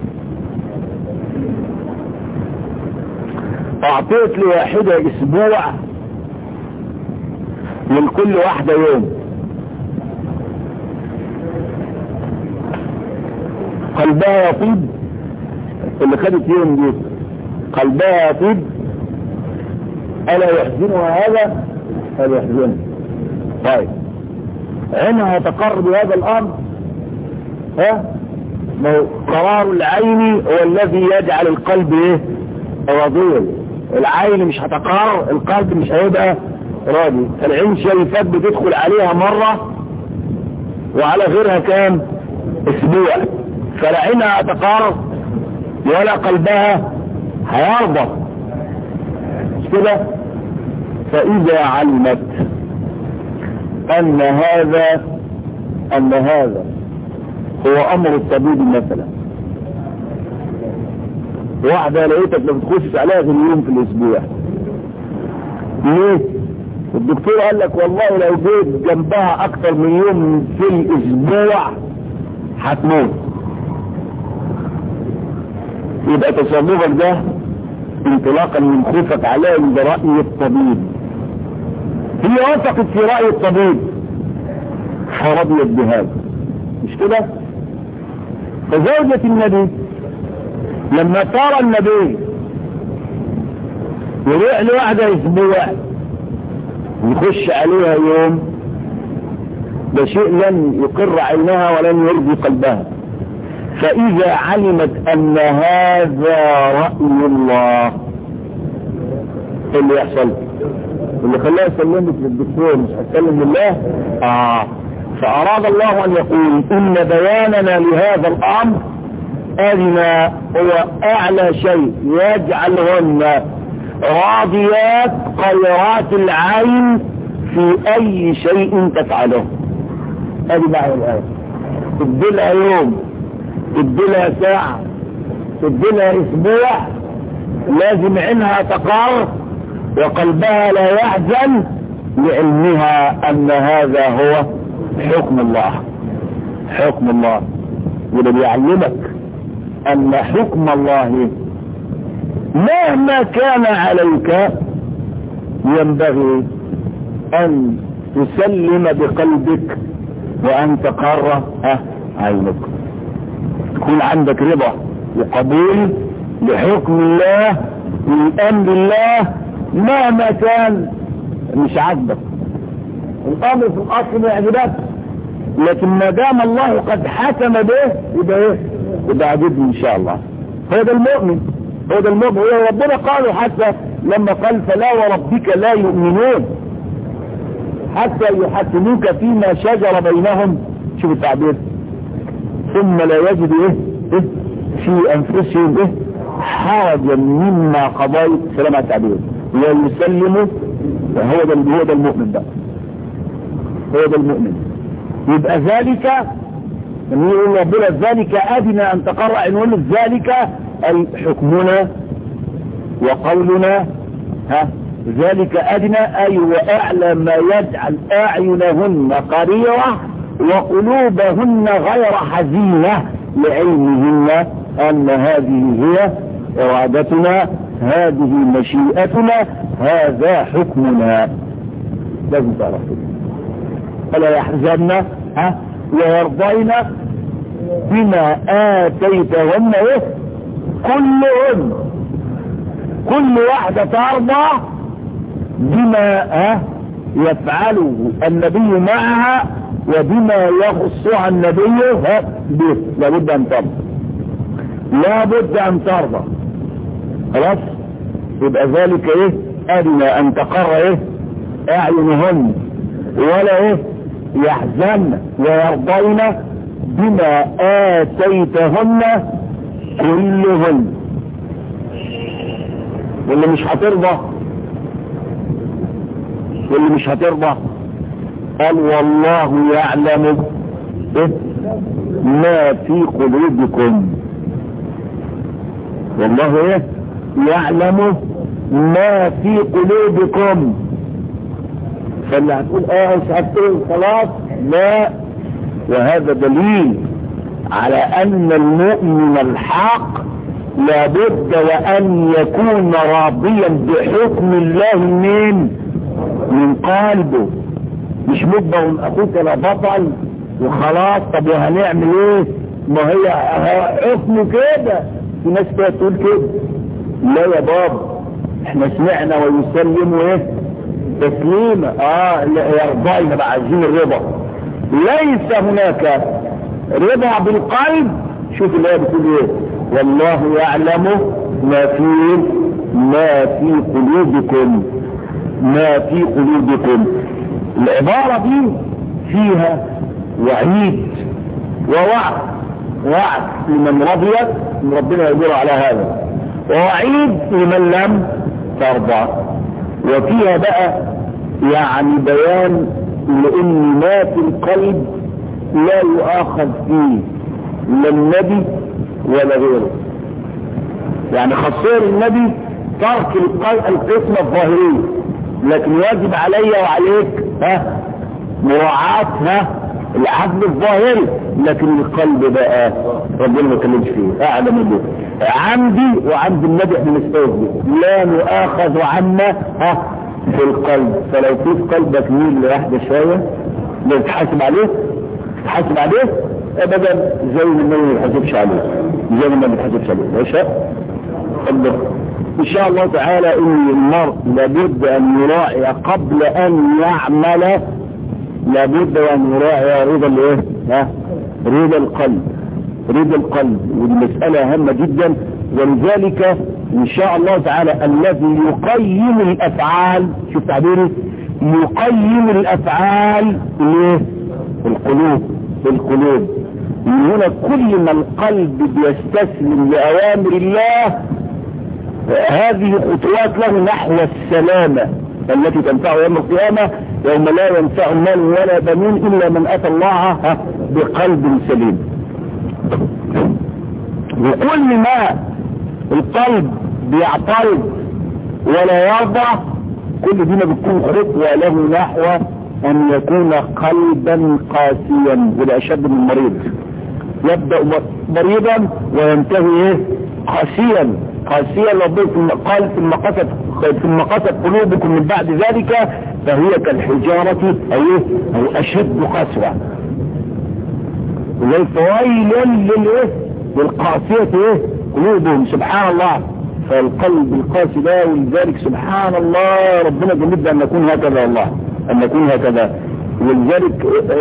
B: اعطيت لواحدة اسبوع من كل واحدة يوم، قلبها يطيب؟ اللي خدت يوم دي قلبها يطيب؟ ألا يحزنها هذا؟ ألا يحزنها؟ طيب عينها تقر بهذا الأمر؟ ها؟ ما هو قرار العين هو الذي يجعل القلب ايه؟ راضيا. العين مش هتقر، القلب مش هيبقى راضي. العين شايفات بتدخل عليها مرة وعلى غيرها كام؟ اسبوع. فلا عينها هتقر ولا قلبها هيرضى، مش كده؟ فإذا علمت أن هذا أن هذا هو أمر الطبيب مثلا، واحدة لقيتك ما بتخشش عليها في اليوم في الأسبوع، ليه؟ الدكتور قال لك والله لو جيت جنبها أكثر من يوم في الأسبوع هتموت. يبقى تصرفك ده انطلاقا من خوفك عليه عند رأي الطبيب. هي وثقت في رأي الطبيب فرضيت بهذا، مش كده؟ فزوجة النبي لما صار النبي يروح لواحدة اسبوع يخش عليها يوم، ده شيء لن يقر عينها ولن يرضي قلبها. فإذا علمت أن هذا رأي الله، اللي يحصل اللي خلاها سلمت للدكتور مش هتسلم لله. آه فأراد الله أن يقول إن بياننا لهذا الأمر أدنى هو أعلى شيء يجعلهن راضيات قيرات العين في أي شيء تفعله. هذه معنى الآية. تدلها يوم، تدلها ساعة، تدلها اسبوع، لازم عينها تقر وقلبها لا يحزن لعلمها ان هذا هو حكم الله. حكم الله وده بيعلمك ان حكم الله مهما كان عليك ينبغي ان تسلم بقلبك وان تقر عينك، يكون عندك رضا وقبول لحكم الله والامر الله مهما كان مش عاجبك. الامر في الاصل ما يعجبك، لكن ما دام الله قد حكم به يبقى ايه؟ يبقى عاجبني ان شاء الله. هو ده المؤمن، هو ده المؤمن. ربنا قالوا حتى لما قال فلا وربك لا يؤمنون حتى يحكموك فيما شجر بينهم، شوف التعبير، ثم لا يجد ايه, إيه؟ في انفسهم ايه حرجا مما قضيت، سلام على التعبير، ويسلموا. هو ده هو ده المؤمن ده، هو ده المؤمن. يبقى ذلك لما يقول ربنا ذلك ادنى ان تقر عينهن، ذلك اي حكمنا وقولنا، ها ذلك ادنى اي واعلى ما يجعل اعينهن قريرة وقلوبهن غير حزينة لعلمهن ان هذه هي ارادتنا، هذه مشيئتنا، هذا حكمنا. لازم تعرف ولا يحزن ها ويرضين بما آتيتهن ايه كلهن، كل واحدة ترضى بما ها يفعله النبي معها وبما يخصها النبي ها به، لابد ان ترضى، لابد ان ترضى. خلاص يبقى ذلك ايه ادنى ان تقر ايه اعينهن ولا ايه يحزن ويرضين بما آتيتهن كلهن. واللي مش هترضى واللي مش هترضى قال والله يعلم إيه؟ ما في قلوبكم، والله ايه يعلم ما في قلوبكم. فاللي هتقول اه مش هتقول خلاص لا، وهذا دليل على ان المؤمن الحق لابد وان يكون راضيا بحكم الله من من قلبه، مش مجبر اخوك لا بطل وخلاص. طب وهنعمل ايه؟ ما هي حكمه كده، في ناس كده تقول كده. لا يا بابا احنا سمعنا ويسلموا ايه تسليمة اه يرضينا بقى، عايزين الرضا. ليس هناك رضا بالقلب. شوف الآية بتقول ايه والله يعلم ما في ما في قلوبكم، ما في قلوبكم. العبارة دي فيها وعيد ووعد، وعد لمن رضيت ربنا يجبر على هذا، ووعيد لمن لم ترضى. وفيها بقى يعني بيان لان ما في القلب لا يؤاخذ فيه لا النبي ولا غيره. يعني خاصية النبي ترك القسمة الظاهرية، لكن واجب علي وعليك ها مراعاتها العدل الظاهري، لكن القلب بقى ربنا ما يكلمش فيه اعلم به. عندي وعند النبي احنا نستوعب لا نؤاخذ عنا ها في القلب. فلو في قلبك ميل لواحدة شوية لو تحاسب عليه تحاسب عليه ابدا زي ما النبي ما يحاسبش عليه، زي ما ما بيحاسبش عليه. ما شاء الله ان شاء الله تعالى ان المرء لابد ان يراعي قبل ان يعمل، لابد ان يراعي رضا الايه ها رضا القلب، رضا القلب. ودي مسألة هامة جدا. ولذلك ان شاء الله تعالى الذي يقيم الافعال، شوف تعبيري يقيم الافعال ايه القلوب، القلوب. من هنا كل ما القلب بيستسلم لأوامر الله هذه خطوات له نحو السلامة التي تنفعه يوم القيامة، يوم لا ينفع مال ولا بنون إلا من أتى الله بقلب سليم. وكل ما القلب بيعترض ولا يرضى كل دي ما بتكون خطوة له نحو أن يكون قلبا قاسيا، وده أشد من المريض. يبدأ مريضا وينتهي ايه قاسيا، قاسيا. ربنا قال ثم قست ثم قست قلوبكم من بعد ذلك فهي كالحجارة أو ايه أو أشد قسوة. ويل للايه للقاسية ايه قلوبهم. سبحان الله. فالقلب القاسي ده ولذلك سبحان الله ربنا جميل أن نكون هكذا، والله أن نكون هكذا. ولذلك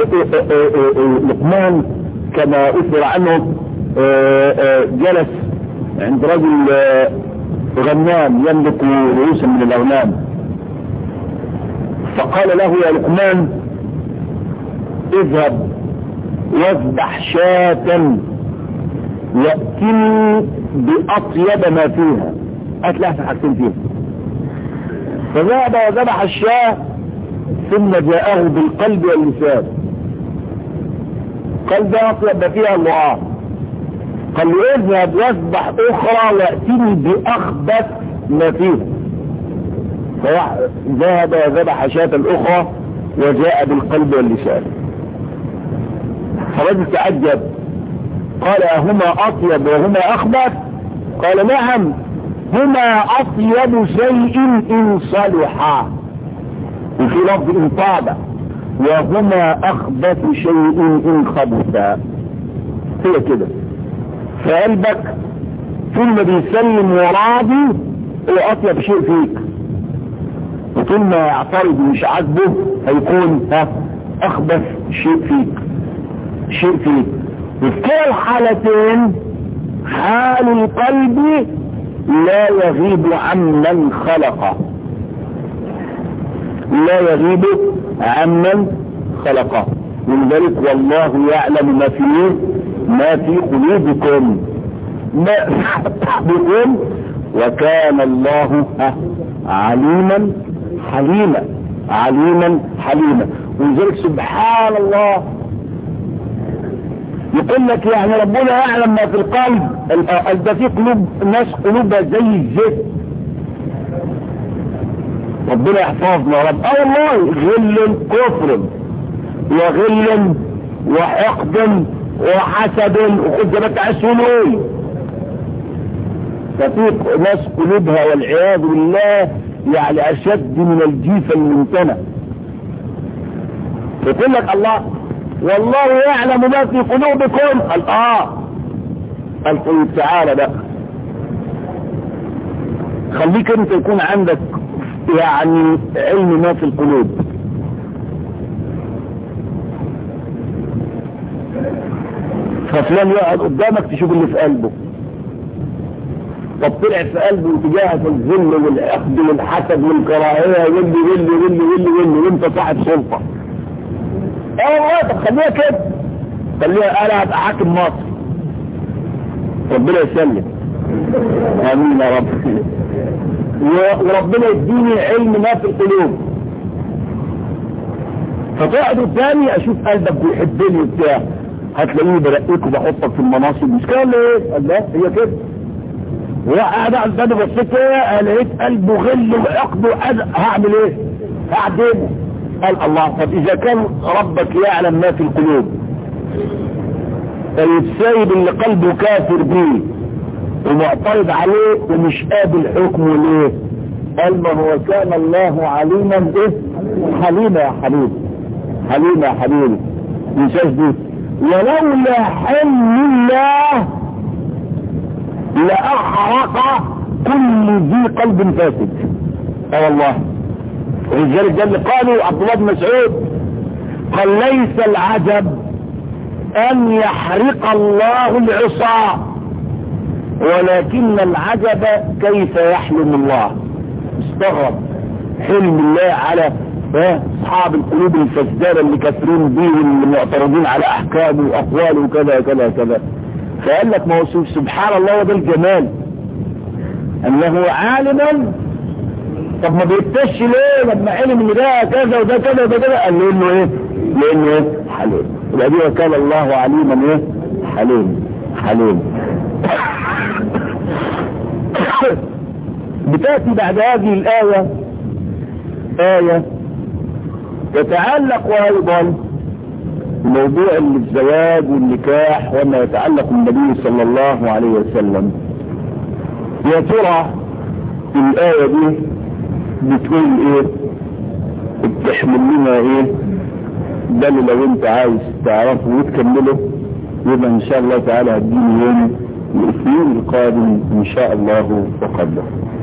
B: لقمان كما أثر عنه جلس عند رجل غنام يملك رؤوسا من الأغنام، فقال له يا لقمان اذهب واذبح شاة يأتني بأطيب ما فيها، أتلح في حاجتين فيها. فذهب وذبح الشاة ثم جاءه بالقلب واللسان. قلب أطيب فيها الله، قال له اذهب واذبح أخرى وأتني بأخبث ما فيها. فذهب وذبح شاة الأخرى وجاء بالقلب واللسان. فرجل تعجب قال أهما أطيب وهما أخبث؟ قال نعم هما أطيب شيء إن صلحا، وفي لفظ إن طاب. وهما أخبث شيء إن خبثا. هي كده، فقلبك طول ما بيسلم وراضي هو أطيب شيء فيك، وطول ما يعترض ومش عاجبه هيكون ها أخبث شيء فيك شيء فيك. وفي كلا الحالتين حال القلب لا يغيب عمن خلقه، لا يغيب عمن خلقه. ولذلك والله يعلم ما في ما في قلوبكم ما بكم وكان الله عليما حليما عليما حليما. ولذلك سبحان الله يقول لك يعني ربنا يعلم ما في القلب. ده في قلوب الناس قلوبها زي الزيت، ربنا يحفظنا يا رب. اه والله غل كفر وغل وحقد وحسد وخد زي ما انت عايز تقول ايه. ففي ناس قلوبها والعياذ بالله يعني اشد من الجيفه الممتنه. يقول لك الله والله يعلم ما في قلوبكم. قال اه قال قل تعالى بقى خليك انت يكون عندك يعني علم ما في القلوب. ففلان يقعد قدامك تشوف اللي في قلبه. طب طلع في قلبه تجاهك الذل والحقد والحسد والكراهيه واللي واللي واللي واللي واللي وانت صاحب سلطه. اه والله طب خليها كده، خليها انا هبقى حاكم مصر. ربنا يسلم امين يا رب. وربنا يديني علم ما في القلوب. فتقعد قدامي اشوف قلبك بيحبني وبتاع، هتلاقيني برقيك وبحطك في المناصب. مش كده ولا ايه؟ قال لا هي كده. وقاعد على الباب بصيت كده لقيت قلبه غل وعقد وأذى، هعمل ايه؟ هعدمه. قال الله طب اذا كان ربك يعلم ما في القلوب فيتسايب اللي قلبه كافر بيه ومعترض عليه ومش قابل حكمه ليه؟ قال ما هو كان الله عليما ايه؟ حليما يا حبيبي، حليما يا حبيبي. مش دي ولولا حلم الله لأحرق كل ذي قلب فاسد. اه والله. ولذلك ده اللي قالوا عبد الله بن مسعود قال ليس العجب ان يحرق الله العصا ولكن العجب كيف يحلم الله. استغرب حلم الله على اصحاب القلوب الفسدانه اللي كافرين بيه واللي معترضين على احكامه واقواله وكذا كذا كذا. فقال لك ما هو سبحان الله وده الجمال انه عالما. طب ما بيتش ليه لما علم ان ده كذا وده كذا وده كذا؟ قال له انه ايه؟ لانه ايه؟ حليم. يبقى دي وكان الله عليما ايه؟ حليم حليم. بتاتي بعد هذه الايه ايه تتعلق ايضا بموضوع الزواج والنكاح وما يتعلق بالنبي صلى الله عليه وسلم. يا ترى الايه دي بتقول ايه؟ بتحمل لنا ايه؟ ده اللي لو انت عايز تعرفه وتكمله يبقى ان شاء الله تعالى هتجيني يوم الاثنين القادم ان شاء الله وقدر.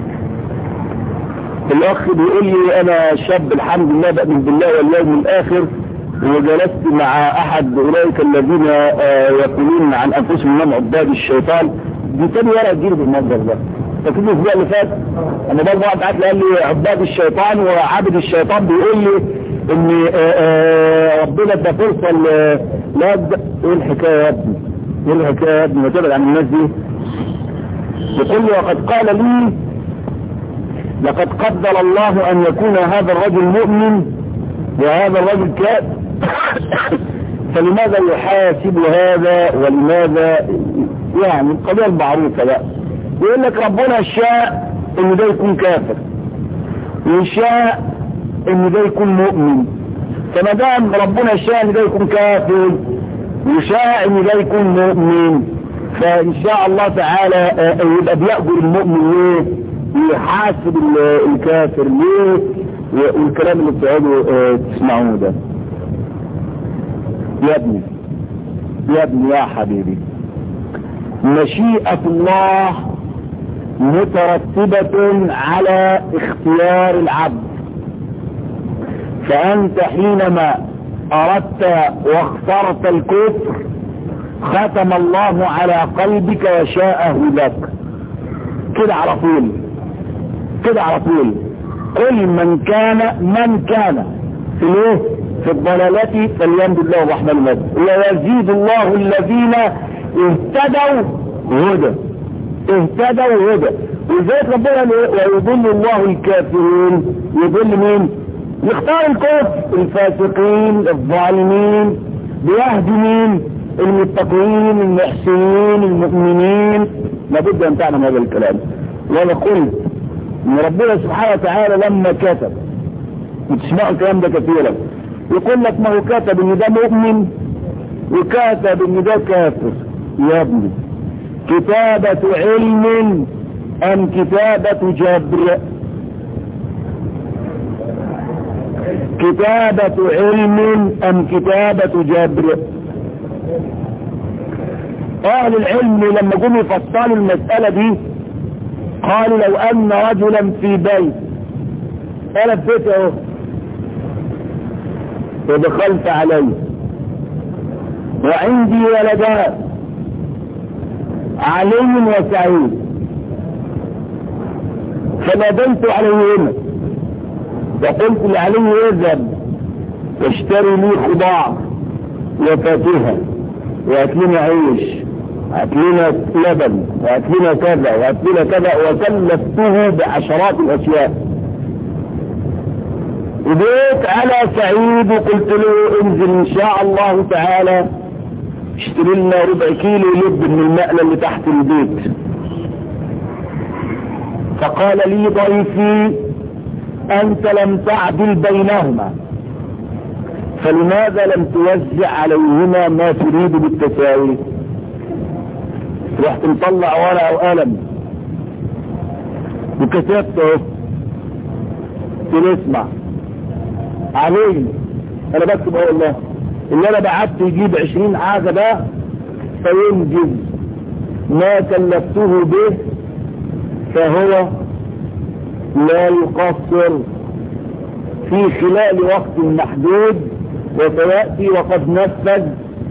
B: الاخ بيقول لي انا شاب الحمد لله بأمن بالله واليوم الاخر وجلست مع احد اولئك الذين يقولون عن انفسهم انهم عباد الشيطان. دي تاني ورقه تجيلي بالمنظر ده. فاكر الاسبوع اللي فات انا برضه واحد قاعد قال لي عباد الشيطان وعابد الشيطان بيقول لي ان ربنا ادى فرصه لا. ايه الحكايه يا ابني؟ ايه الحكايه يا ابني؟ ما تبعد عن الناس دي. يقول لي وقد قال لي لقد قدر الله ان يكون هذا الرجل مؤمن وهذا الرجل كافر فلماذا يحاسب هذا ولماذا؟ يعني القضيه المعروفه بقى. يقول لك ربنا شاء ان ده يكون كافر وشاء ان ده يكون مؤمن. فما دام ربنا شاء ان ده يكون كافر وشاء ان ده يكون مؤمن فان شاء الله تعالى يبقى بيأجر المؤمن ليه؟ يحاسب الكافر ليه؟ والكلام اللي بتقعدوا تسمعوه ده. يا ابني يا ابني يا حبيبي، مشيئة الله مترتبة على اختيار العبد. فأنت حينما أردت واخترت الكفر ختم الله على قلبك وشاءه لك كده على طول، كده على طول. قل من كان من كان في الايه في الضلالة فليمدد الله الرحمن المد ويزيد الله الذين اهتدوا هدى اهتدوا هدى. وذلك ربنا ويضل الله الكافرين، يضل مين؟ يختار الكفر، الفاسقين الظالمين، بيهدي مين؟ المتقين المحسنين المؤمنين. لابد ان تعلم هذا الكلام. وانا قلت ان ربنا سبحانه وتعالى لما كتب، وتسمعوا الكلام ده كثيرا، يقول لك ما هو كتب ان ده مؤمن وكتب ان ده كافر. يا ابني كتابة علم ام كتابة جبر؟ كتابة علم ام كتابة جبر؟ اهل العلم لما جم يفصلوا المسألة دي قالوا لو ان رجلا في بيت، انا في بيت اهو ودخلت عليه وعندي ولدان علي وسعيد، فناديت عليهما وقلت لعلي اذهب واشتري لي خضار وفاكهه وهات لنا عيش وهات لنا لبن وهات لنا كذا وهات لنا كذا، وكلفته بعشرات الاشياء. وجيت على سعيد وقلت له انزل ان شاء الله تعالى اشتري لنا ربع كيلو لب من المقلة اللي تحت البيت. فقال لي ضيفي انت لم تعدل بينهما، فلماذا لم توزع عليهما ما تريد بالتساوي؟ رحت مطلع ورقة وقلم وكتبت اهو، قلت اسمع علي انا بكتب اهو والله اللي انا بعته يجيب عشرين حاجة ده فينجز ما كلفته به فهو لا يقصر في خلال وقت محدود وسيأتي وقد نفذ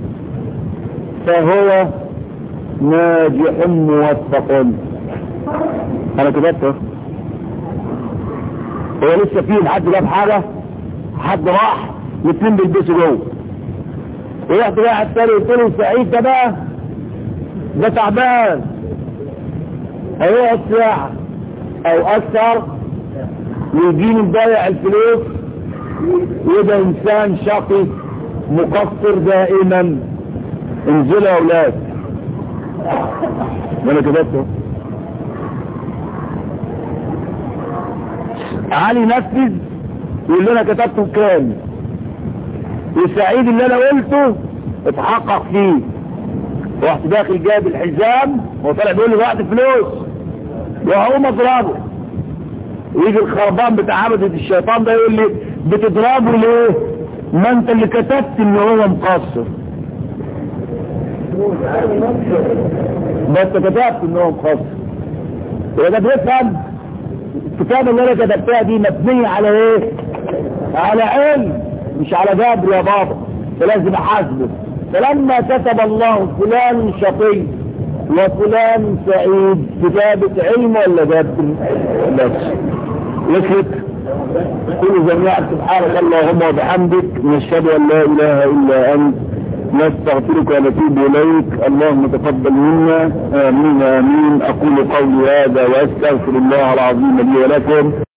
B: فهو ناجح موفق. انا كتبته هو لسه فيه حد جاب حاجة، حد راح الاثنين بيلبسوا جوه، ورحت واحد تاني قلت له سعيد ده بقى ده تعبان هيقعد ساعة او اكثر ويجيني مضيع الفلوس، وده انسان شقي مقصر دائما. انزلوا يا اولاد، انا كتبته. علي نفذ واللي انا كتبته كام، وسعيد اللي انا قلته اتحقق فيه. رحت داخل جايب الحزام وطلع بيقول لي وقت فلوس وهقوم اضربه، ويجي الخربان بتاع عبدة الشيطان ده يقول لي بتضربه ليه؟ ما انت اللي كتبت ان هو مقصر، بس كتبت ان هو مقصر. وده بيفهم الكتابة اللي انا كتبتها دي مبنية على ايه؟ على علم مش على جبر يا بابا، فلازم احاسبه. فلما كتب الله فلان شقي وفلان سعيد كتابة علم ولا جبر؟ بس وصلت. كل جميعا سبحانك اللهم وبحمدك نشهد ان لا اله الا انت نستغفرك ونتوب اليك. اللهم تقبل منا، امين امين. اقول قولي هذا واستغفر الله العظيم لي ولكم.